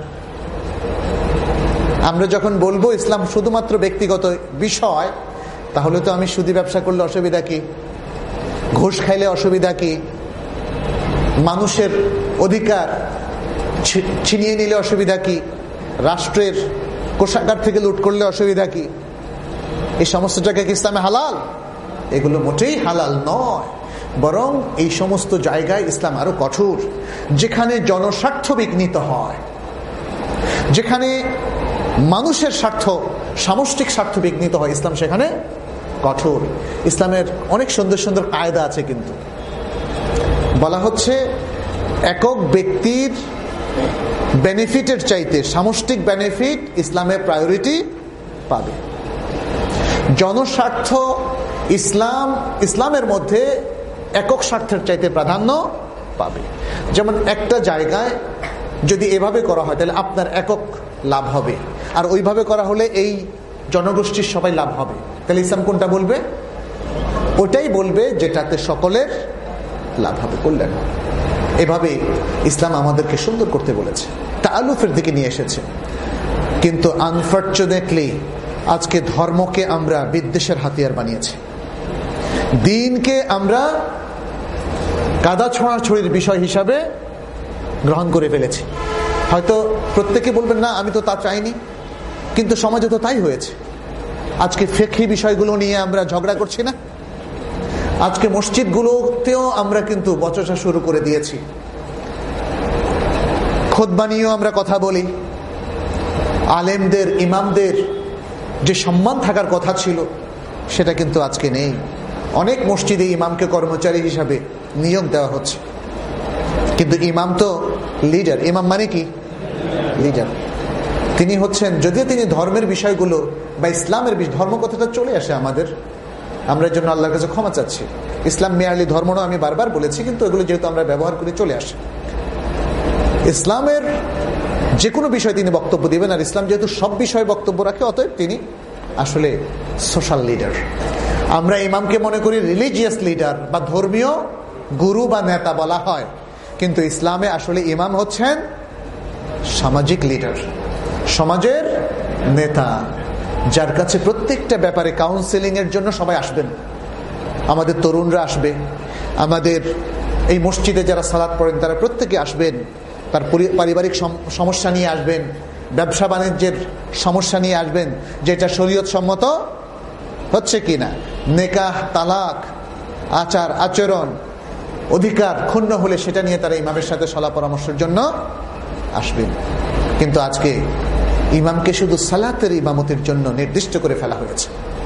আমরা যখন বলবো ইসলাম শুধুমাত্র ব্যক্তিগত বিষয়, তাহলে তো আমি সুদি ব্যবসা করলে অসুবিধা কি? ঘুষ খাইলে অসুবিধা কি? মানুষের অধিকার ছিনিয়ে নিলে অসুবিধা কি? রাষ্ট্রের কোষাগার থেকে লুট করলে অসুবিধা কি? এই সমস্ত জায়গায় কি ইসলামে হালাল? এগুলো মোটেই হালাল নয়। বরং এই সমস্ত জায়গায় ইসলাম আরো কঠোর। যেখানে জনস্বার্থ বিঘ্নিত হয়, যেখানে মানুষের স্বার্থ, সামষ্টিক স্বার্থ বিঘ্নিত হয়, ইসলাম সেখানে কঠোর। ইসলামের অনেক সুন্দর সুন্দর কায়দা আছে, কিন্তু বলা হচ্ছে একক ব্যক্তির বেনিফিটের চাইতে সামষ্টিক বেনিফিট ইসলামে প্রায়োরিটি পাবে। জনস্বার্থ ইসলাম ইসলামের মধ্যে একক স্বার্থের চাইতে প্রাধান্য পাবে। যেমন একটা জায়গায় যদি এভাবে করা হয়, তাহলে আপনার একক লাভ হবে, আর ওইভাবে করা হলে এই জনগোষ্ঠীর সবাই লাভ হবে। তাহলে ইসলাম কোনটা বলবে? ওটাই বলবে যেটাতে সকলের লাভ হবে, কল্যাণ হবে। এভাবে ইসলাম আমাদেরকে সুন্দর করতে বলেছে, তাআলুফের দিকে নিয়ে এসেছে। কিন্তু আনফরচুনেটলি আজকে ধর্মকে আমরা বিদ্বেষের হাতিয়ার বানিয়েছি, দ্বীনকে আমরা কাদা ছোঁড়াছড়ির বিষয় হিসাবে গ্রহণ করে ফেলেছি। হয়তো প্রত্যেকে বলবেন না আমি তো তা চাইনি, কিন্তু সমাজে তো তাই হয়েছে। আজকে ফিকহি বিষয়গুলো নিয়ে আমরা ঝগড়া করছি না? আজকে মসজিদগুলোতেও আমরা কিন্তু বচসা শুরু করে দিয়েছি, খুতবা নিয়েও আমরা কথা বলি। আলেমদের, ইমামদের যে সম্মান থাকার কথা ছিল সেটা কিন্তু আজকে নেই। অনেক মসজিদে ইমামকে কর্মচারী হিসাবে নিয়োগ দেওয়া হচ্ছে, কিন্তু ইমাম তো লিডার। ইমাম মানে কি? লিডার। তিনি হচ্ছেন, যদিও তিনি ধর্মের বিষয়গুলো বা ইসলামের ধর্ম কথাটা চলে আসে আমাদের, আমরা এর জন্য আল্লাহর কাছে ক্ষমা চাচ্ছি। ইসলাম মেয়ারলি ধর্ম নয়, আমি বারবার বলেছি, কিন্তু এগুলো যেহেতু আমরা ব্যবহার করে চলে আসে। ইসলামের যে কোনো বিষয় তিনি বক্তব্য দিবেন, আর ইসলাম যেহেতু সব বিষয়ে বক্তব্য রাখে, অতএব তিনি আসলে সোশ্যাল লিডার। আমরা ইমামকে মনে করি রিলিজিয়াস লিডার বা ধর্মীয় গুরু বা নেতা বলা হয়, কিন্তু ইসলামে আসলে ইমাম হচ্ছেন সামাজিক লিডার, সমাজের নেতা, যার কাছে প্রত্যেকটা ব্যাপারে কাউন্সেলিং এর জন্য সবাই আসবেন। আমাদের তরুণরা আসবে, আমাদের এই মসজিদে যারা সালাত পড়েন তারা প্রত্যেকে আসবেন, তার পারিবারিক সমস্যা নিয়ে আসবেন, ব্যবসা বাণিজ্যের সমস্যা নিয়ে আসবেন, যেটা শরীয়ত সম্মত হচ্ছে কিনা, নেকাহ, তালাক, আচার আচরণ, অধিকার ক্ষুণ্ণ হলে সেটা নিয়ে তারা ইমামের সাথে সলা পরামর্শের জন্য আসবেন। কিন্তু আজকে ইমামকে শুধু সালাতের ইমামতের জন্য নির্দিষ্ট করে ফেলা হয়েছে।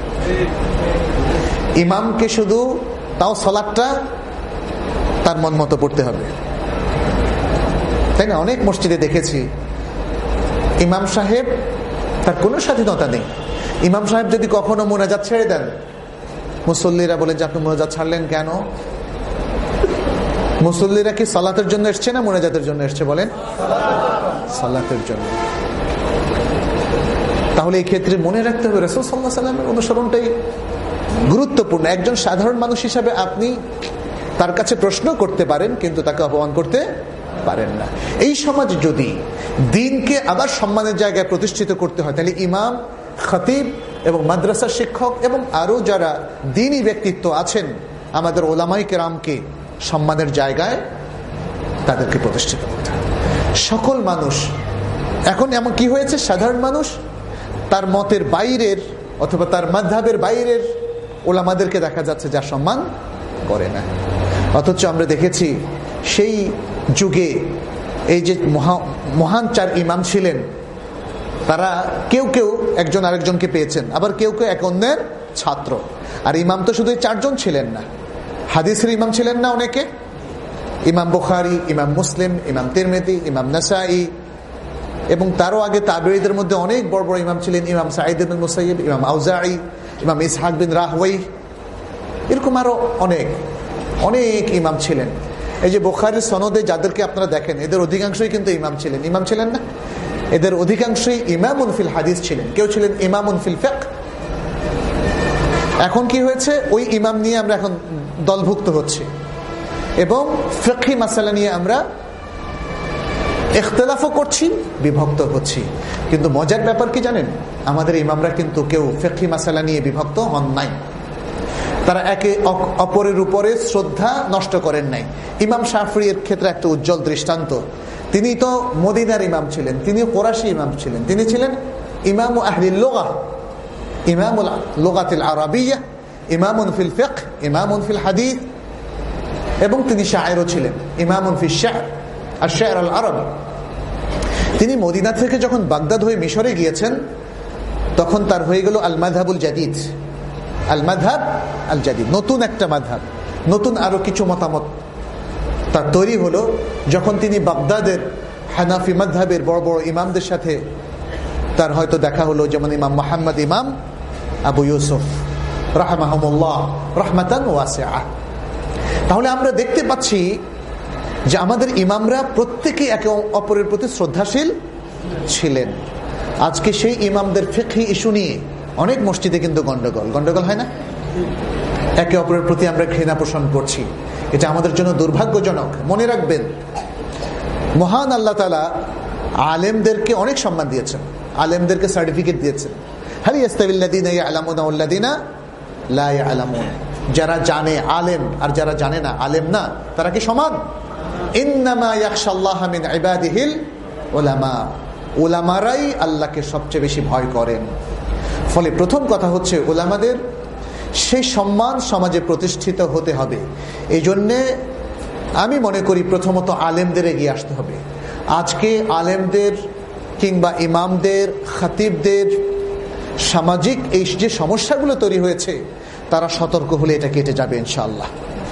ইমামকে শুধু, তাও সালাতটা তার মন মতো পড়তে হবে, তাই না? অনেক মসজিদে দেখেছি ইমাম সাহেব, তার কোনো স্বাধীনতা নেই। ইমাম সাহেব যদি কখনো মোনাজাত ছেড়ে দেন, মুসল্লিরা বলেন যে আপনি মোনাজাত ছাড়লেন কেন? মুসল্লিরা কি সালাতের জন্য এসছে না মুনাজাতের জন্য এসছে বলেন? সালাতের জন্য। তাহলে এই ক্ষেত্রে মনে রাখতে হবে রাসূল সাল্লাল্লাহু আলাইহি ওয়াসাল্লামের অনুসরণটাই গুরুত্বপূর্ণ। একজন সাধারণ মানুষ হিসাবে আপনি তার কাছে প্রশ্ন করতে পারেন, কিন্তু তাকে অপমান করতে পারেন না। এই সমাজ যদি দ্বীনকে আবার সম্মানের জায়গায় প্রতিষ্ঠিত করতে হয়, তাহলে ইমাম, খতিব এবং মাদ্রাসার শিক্ষক এবং আরো যারা দ্বীনী ব্যক্তিত্ব আছেন আমাদের ওলামায়ে কেরামকে সম্মানের জায়গায় তাদেরকে প্রতিষ্ঠিত করতে হবে। সকল মানুষ এখন এমন কি হয়েছে, সাধারণ মানুষ তার মতের বাইরের অথবা তার মাযহাবের বাইরের ওলামাদেরকে দেখা যাচ্ছে যা সম্মান করে না। অথচ আমরা দেখেছি সেই যুগে এই যে মহান চার ইমাম ছিলেন, তারা কেউ কেউ একজন আরেকজনকে পেয়েছেন, আবার কেউ কেউ এক অন্যের ছাত্র। আর ইমাম তো শুধু চারজন ছিলেন না, হাদিসের ইমাম ছিলেন না অনেকে। ইমাম বুখারী, ইমাম মুসলিম, ইমাম তিরমিজি, ইমাম নাসাঈ, এবং তারও আগে তাবেঈদের মধ্যে অনেক বড় বড় ইমাম ছিলেন। ইমাম সাঈদ ইবনে মুসাইয়্যিব, ইমাম আউজাঈ, ইমাম ইসহাক বিন রাহওয়ী, এরকম আরো অনেক অনেক ইমাম ছিলেন। এই যে বুখারীর সনদে যাদেরকে আপনারা দেখেন, এদের অধিকাংশই কিন্তু ইমাম ছিলেন। ইমাম ছিলেন না, এদের অধিকাংশই ইমামুন ফিল হাদিস ছিলেন, কেউ ছিলেন ইমামুন ফিল ফিকহ। এখন কি হয়েছে, ওই ইমাম নিয়ে আমরা এখন দলভুক্ত হচ্ছি এবং ফিকহি মাসালা নিয়ে আমরা ইখতিলাফও করছি, বিভক্ত হচ্ছি। কিন্তু মজার ব্যাপার কি জানেন, আমাদের ইমামরা কিন্তু কেউ ফিকহি মাসালা নিয়ে বিভক্ত হন নাই। তারা একে অপরের উপরে শ্রদ্ধা নষ্ট করেন নাই। ইমাম শাফিঈর ক্ষেত্রে একটা উজ্জ্বল দৃষ্টান্ত, তিনি তো মদিনার ইমাম ছিলেন, তিনি কুরাশি ইমাম ছিলেন, তিনি ছিলেন ইমাম আহলিল লুগাহ, ইমামুল লুগাতিল আরাবিয়্যাহ, ইমামুন ফিল ফিকহ, ইমামুন ফিল হাদিস, এবং তিনি শায়েরও ছিলেন, ইমামুন ফিশ শি'r আশ-শি'r আল আরবি। তিনি মদিনা থেকে যখন বাগদাদ হয়ে মিশরে গিয়েছেন, তখন তার হয়ে গেল আল মাযহাবুল জাদিদ, আল মাযহাব আল জাদিদ, নতুন একটা মাযহাব, নতুন আরো কিছু মতামত তার তৈরি হলো। যখন তিনি বাগদাদের হানাফি মাযহাবের বড় বড় ইমামদের সাথে তার হয়তো দেখা হলো, যেমন ইমাম মুহাম্মদ ইমাম আবু ইউসুফ রাহমাহুমুল্লাহ রাহমাতান ওয়াসিআহ। তাহলে আমরা দেখতে পাচ্ছি যে আমাদের ইমামরা প্রত্যেকে একে অপরের প্রতি শ্রদ্ধাশীল ছিলেন। আজকে সেই ইমামদের ফিকহি ইস্যু নিয়ে অনেক মসজিদে কিন্তু গন্ডগোল গন্ডগোল হয় না, একে অপরের প্রতি আমরা ঘৃণা পোষণ করছি। এটা আমাদের জন্য দুর্ভাগ্যজনক। মনে রাখবেন, মহান আল্লাহ তাআলা আলেমদেরকে অনেক সম্মান দিয়েছেন, আলেমদেরকে সার্টিফিকেট দিয়েছেন। হাল ইয়াস্তাবিল্লাযীনা ইয়া'লামুনা ওয়াল্লাযীনা লা ইয়া'লামুন, যারা জানে আলেম আর যারা জানে না আলেম না, তারা কি সমান? ইন্নামা ইয়াখশাল্লাহা মিন ইবাদিহিল উলামা, উলামারাই আল্লাহকে সবচেয়ে বেশি ভয় করেন। ফলে প্রথম কথা হচ্ছে উলামাদের সেই সম্মান সমাজে প্রতিষ্ঠিত হতে হবে। এই জন্যে আমি মনে করি প্রথমত আলেমদের এগিয়ে আসতে হবে। আজকে আলেমদের কিংবা ইমামদের, খতিবদের সামাজিক এই যে সমস্যাগুলো তৈরি হয়েছে, তারা সতর্ক হলে এটা কেটে যাবে ইনশাআল্লাহ।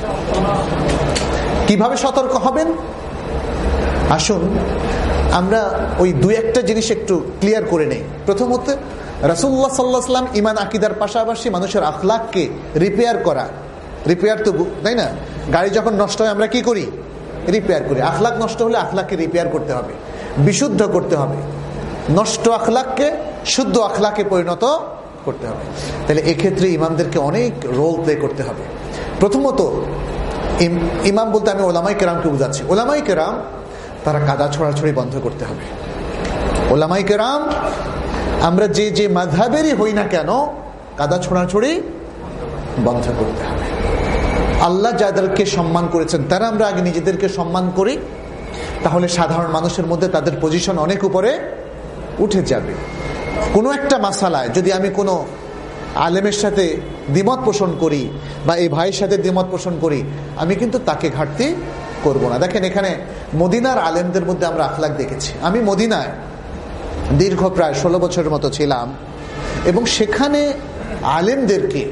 কিভাবে সতর্ক হবেন? আসুন আমরা ওই দুই একটা জিনিস একটু ক্লিয়ার করে নেই। প্রথমত, রাসূলুল্লাহ সাল্লাল্লাহু আলাইহি ওয়াসাল্লাম ইমান আকীদার পাশাপাশি মানুষের আখলাককে রিপেয়ার করা, রিপেয়ার তো তাই না, গাড়ি যখন নষ্ট হয় আমরা কি করি? রিপেয়ার করি। আখলাক নষ্ট হলে আখলাককে রিপেয়ার করতে হবে, বিশুদ্ধ করতে হবে, নষ্ট আখলাককে শুদ্ধ আখলাকে পরিণত করতে হবে। তাহলে এক্ষেত্রে ইমামদেরকে অনেক রোল প্লে করতে হবে। প্রথমত, ইমাম বলতে আমি ওলামায়ে কেরামকে বুঝাচ্ছি। ওলামায়ে কেরাম তারা কাদা ছড়াছড়ি বন্ধ করতে হবে। ওলামায়ে কেরাম আমরা যে যে মাযহাবেরই হই না কেন, কাদা ছড়াছড়ি বন্ধ করতে হবে। আল্লাহ যাদেরকে সম্মান করেছেন তারা আমরা আগে নিজেদেরকে সম্মান করি, তাহলে সাধারণ মানুষের মধ্যে তাদের পজিশন অনেক উপরে উঠে যাবে। কোনো একটা মাসালায় যদি আমি কোনো আলেমের সাথে দ্বিমত পোষণ করি বা এই ভাইয়ের সাথে দ্বিমত পোষণ করি, আমি কিন্তু তাকে ঘাটতি করব না। দেখেন, এখানে মদিনার আলেমদের মধ্যে আমরা আখলাক দেখেছি। আমি মদিনায় দীর্ঘ প্রায় ষোলো বছরের মতো ছিলাম এবং সেখানে আলেমদেরকে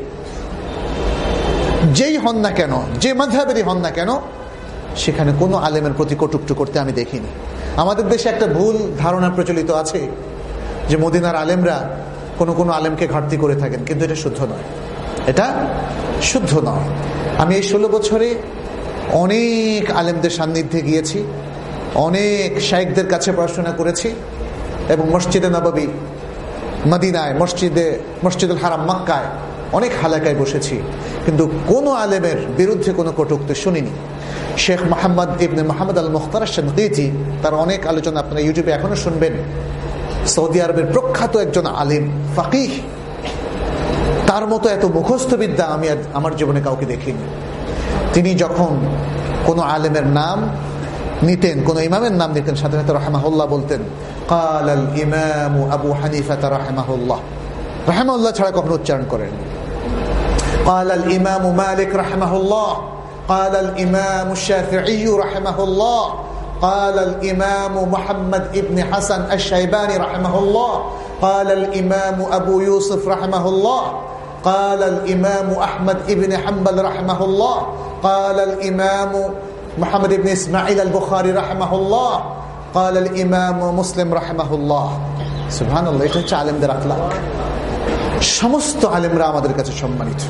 যেই হন না কেন, যে মাযহাবেরই হন না কেন, সেখানে কোনো আলেমের প্রতি কটূক্তি করতে আমি দেখিনি। আমাদের দেশে একটা ভুল ধারণা প্রচলিত আছে যে মদিনার আলেমরা কোনো কোনো আলেমকে ঘাটতি করে থাকেন, কিন্তু এটা শুদ্ধ নয়, এটা শুদ্ধ নয়। আমি এই ষোলো বছরে অনেক আলেমদের সান্নিধ্যে গিয়েছি, অনেক শাইখদের কাছে পড়াশোনা করেছি, এবং মসজিদে নববী মদিনায়, মসজিদে মসজিদুল হারাম মক্কায় অনেক হালাকায় বসেছি, কিন্তু কোনো আলেমের বিরুদ্ধে কোনো কটূক্তি শুনিনি। শেখ মোহাম্মদ ইবনে মোহাম্মদ আল মুখতার শানকিতি, তার অনেক আলোচনা আপনারা ইউটিউবে এখনো শুনবেন। সৌদি আরবের প্রখ্যাত একজন আলেম, ফাকিহ। তার মতো এত মুখস্থ বিদ্যা আমি আমার জীবনে কাউকে দেখিনি। তিনি যখন কোনো আলেমের নাম নিতেন, কোন ইমামের নাম নিতেন, সাথে সাথে রাহমাহুল্লাহ বলতেন। قال الامام ابو حنيفه رحمه الله, রাহমাহুল্লাহ ছাড়া কখনো উচ্চারণ করেন। قال الامام مالك رحمه الله, قال الامام الشافعي رحمه الله, قال الامام محمد ابن حسن الشيباني رحمه الله, قال الامام ابو يوسف رحمه الله, قال الامام احمد ابن حنبل رحمه الله, قال الامام محمد ابن اسماعيل البخاري رحمه الله, قال الامام مسلم رحمه الله. সুবহানাল্লাহ, এটা হচ্ছে আলেমদের আখলাক। সমস্ত আলেমরা আমাদের কাছে সম্মানিত।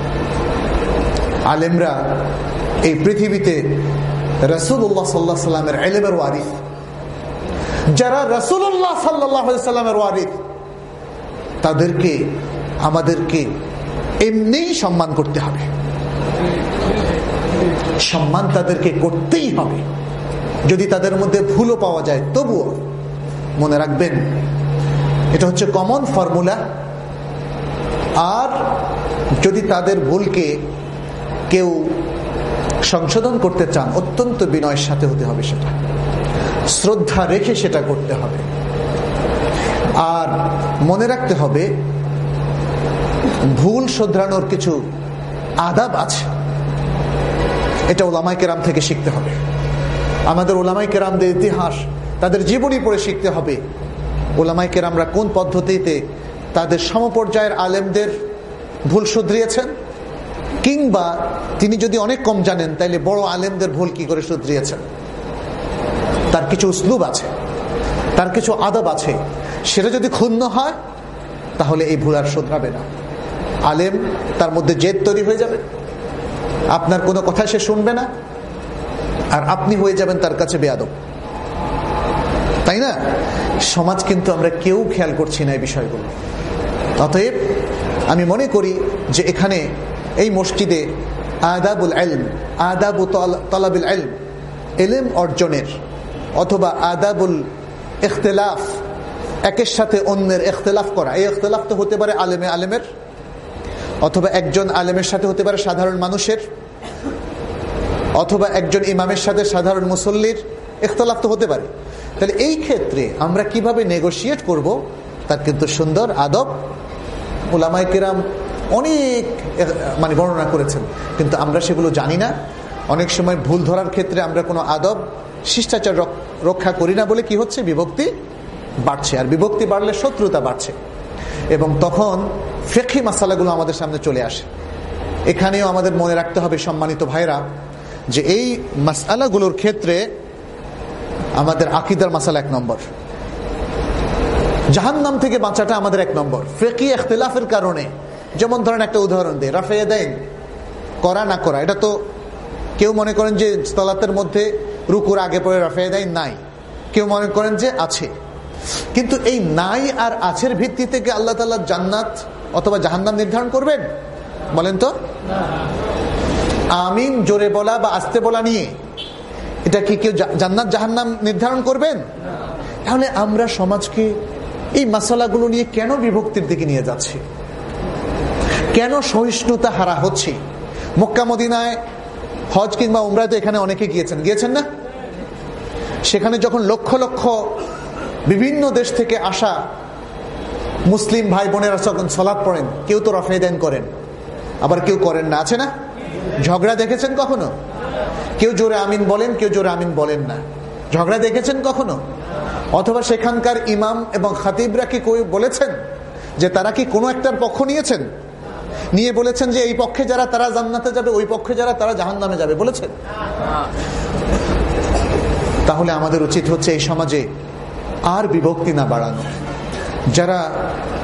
আলেমরা এই পৃথিবীতে রাসূলুল্লাহ সাল্লাল্লাহু আলাইহি সাল্লামের ইলমের ওয়ারিস। যারা রাসূলুল্লাহ সাল্লাল্লাহু আলাইহি সাল্লামের ওয়ারিস, তাদেরকে আমাদেরকে এমনিই সম্মান করতে হবে, সম্মান তাদেরকে করতেই হবে। যদি তাদের মধ্যে ভুলও পাওয়া যায়, তবুও মনে রাখবেন এটা হচ্ছে কমন ফর্মুলা। আর যদি তাদের ভুলকে কেউ সংশোধন করতে চান, অত্যন্ত বিনয়ের সাথে হতে হবে, সেটা শ্রদ্ধা রেখে সেটা করতে হবে। আর মনে রাখতে হবে ভুল শোধরানোর কিছু আদাব আছে, এটা ওলামায়ে কেরাম থেকে শিখতে হবে। আমাদের ওলামায়ে কেরামদের ইতিহাস, তাদের জীবনী পড়ে শিখতে হবে। ওলামায়ে কেরামরা কোন পদ্ধতিতে তাদের সমপর্যায়ের আলেমদের ভুল শুধরিয়েছেন, কিংবা তিনি যদি অনেক কম জানেন তাইলে বড় আলেমদের ভুল কি করে শুধরিয়েছেন। তার কিছু উসলুব আছে, তার কিছু আদব আছে। সেটা যদি ক্ষুণ্ণ হয় তাহলে এই ভুল আর শুধরাবে না। আলেম, তার মধ্যে জেদ তৈরি হয়ে যাবে, আপনার কোনো কথা সে শুনবে না, আর আপনি হয়ে যাবেন তার কাছে বেয়াদব, তাই না? সমাজ কিন্তু আমরা কেউ খেয়াল করছি না এই বিষয়গুলো। অতএব আমি মনে করি যে এখানে এই মসজিদে আদাবুল ইলম, আদাবু তালাবুল ইলম, ইলম অর্জনের, অথবা আদাবুল ইখতিলাফ, একের সাথে অন্যের ইখতিলাফ করা। এই ইখতিলাফ তো হতে পারে আলেমে আলেমের, অথবা একজন আলেমের সাথে হতে পারে সাধারণ মানুষের, অথবা একজন ইমামের সাথে সাধারণ মুসল্লির ইখতিলাফ তো হতে পারে। তাহলে এই ক্ষেত্রে আমরা কিভাবে নেগোশিয়েট করব, তার কিন্তু সুন্দর আদব উলামায়ে কেরাম অনেক মানে বর্ণনা করেছেন, কিন্তু আমরা সেগুলো জানি না। অনেক সময় ভুল ধরার ক্ষেত্রে আমরা কোনো আদব শিষ্টাচার রক্ষা করি না বলে কি হচ্ছে, বিভক্তি বাড়ছে, আর বিভক্তি বাড়লে শত্রুতা বাড়ছে, এবং তখন ফিকহি মাসালাগুলো আমাদের সামনে চলে আসে। এখানেও আমাদের মনে রাখতে হবে সম্মানিত ভাইরা, যে এই মাসআলাগুলোর ক্ষেত্রে আমাদের আকীদার মাসালা এক নম্বর, জাহান্নাম থেকে বাঁচাটা আমাদের এক নম্বর। ফিকহি ইখতিলাফের কারণে, যেমন ধরেন একটা উদাহরণ দেই, রাফে ইয়াদাইন করা না করা, এটা তো কেউ মনে করেন যে সালাতের মধ্যে রুকুর আগে পরে রাফে ইয়াদাইন নাই, কেউ মনে করেন যে আছে। কিন্তু এই নাই আর আছের ভিত্তি থেকে আল্লাহ তাআলা জান্নাত অথবা জাহান্নাম নির্ধারণ করবেন? বলেন তো। আমিন জোরে বলা বা আস্তে বলা নিয়ে এটা কি কেউ জান্নাত জাহান্নাম নির্ধারণ করবেন? তাহলে আমরা সমাজকে এই মাসালাগুলো নিয়ে কেন বিভক্তির দিকে নিয়ে যাচ্ছি, কেন সহিষ্ণুতা হারা হচ্ছে? মক্কা মদিনায় হজ কিংবা উমরায় তো এখানে অনেকে গিয়েছেন, গিয়েছেন না? সেখানে যখন লক্ষ লক্ষ বিভিন্ন দেশ থেকে আসা মুসলিম ভাই বোনেরা যখন সালাত পড়েন, কেউ তো রাফে ইয়াদাইন করেন, আবার কেউ করেন না, আছে না? ঝগড়া দেখেছেন কখনো? কেউ জোরে আমিন বলেন, কেউ জোরে আমিন বলেন না, ঝগড়া দেখেছেন কখনো? অথবা সেখানকার ইমাম এবং খাতিবরা কি কেউ বলেছেন যে তারা কি কোনো একটার পক্ষ নিয়েছেন, নিয়ে বলেছেন যে এই পক্ষে যারা তারা জান্নাতে যাবে, ওই পক্ষে যারা তারা জাহান্নামে যাবে, বলেছেন? তাহলে আমাদের উচিত হচ্ছে এই সমাজে আর বিভক্তি না বাড়ানো। যারা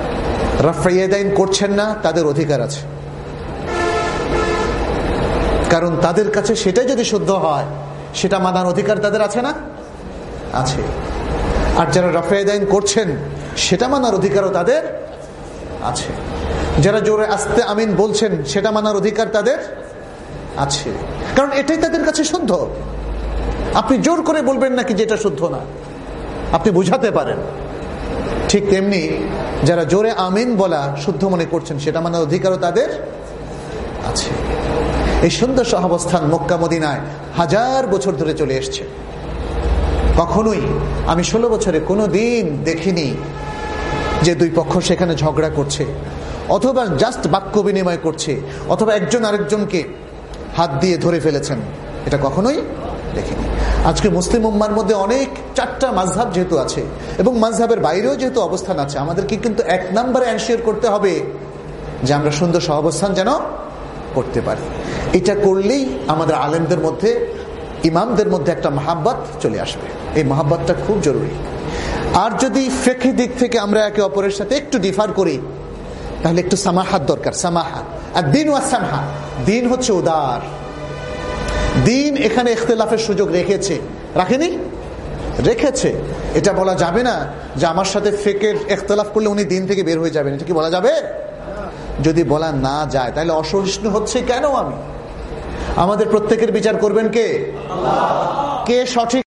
রাফে ইয়াদাইন করছেন না, তাদের অধিকার আছে, কারণ তাদের কাছে সেটাই যদি শুদ্ধ হয়, সেটা মানার অধিকার তাদের আছে না? আছে। আর যারা রাফে দাইন করছেন, সেটা মানার অধিকারও তাদের আছে। যারা জোরে আস্তে আমিন বলছেন, সেটা মানার অধিকার তাদের আছে, কারণ এটাই তাদের কাছে শুদ্ধ। আপনি জোর করে বলবেন নাকি যেটা শুদ্ধ না, আপনি বুঝাতে পারেন। ঠিক তেমনি যারা জোরে আমিন বলা শুদ্ধ মনে করছেন, সেটা মানার অধিকারও তাদের আছে। এই সুন্দর সহাবস্থান মক্কা মদিনায় হাজার বছর ধরে চলে এসছে। কখনোই আমি ষোলো বছরে কোনো দিন দেখিনি যে দুই পক্ষ সেখানে ঝগড়া করছে, অথবা জাস্ট বাক্য বিনিময় করছে, অথবা একজন আরেকজনকে হাত দিয়ে ধরে ফেলেছেন। এটা কখনোই দেখিনি। আজকে মুসলিম উম্মার মধ্যে অনেক চারটা মাযহাব যেহেতু আছে, এবং মাযহাবের বাইরেও যেহেতু অবস্থান আছে, আমাদেরকে কিন্তু এক নম্বরে এনশিওর করতে হবে যে আমরা সুন্দর সহাবস্থান যেন করতে পারি। এটা করলেই আমাদের আলেমদের মধ্যে, ইমামদের মধ্যে একটা মহাব্বত চলে আসবে। এই মহাব্বতটা খুব জরুরি। আর যদি ফিকহ দিক থেকে আমরা একে অপরের সাথে একটু ডিফার করি, তাহলে একটু সামাহাত দরকার। সামাহা আর দিন ওয়া সামহা, দিন হচ্ছে উদার। দিন এখানে ইখতিলাফের সুযোগ রেখেছে, রাখেনি? রেখেছে। এটা বলা যাবে না যে আমার সাথে ফিকহের ইখতিলাফ করলে উনি দিন থেকে বের হয়ে যাবেন, এটা কি বলা যাবে? যদি বলা না যায়, তাহলে অসহিষ্ণু হচ্ছে কেন আমি? আমাদের প্রত্যেকের বিচার করবেন কে? আল্লাহ। কে সঠিক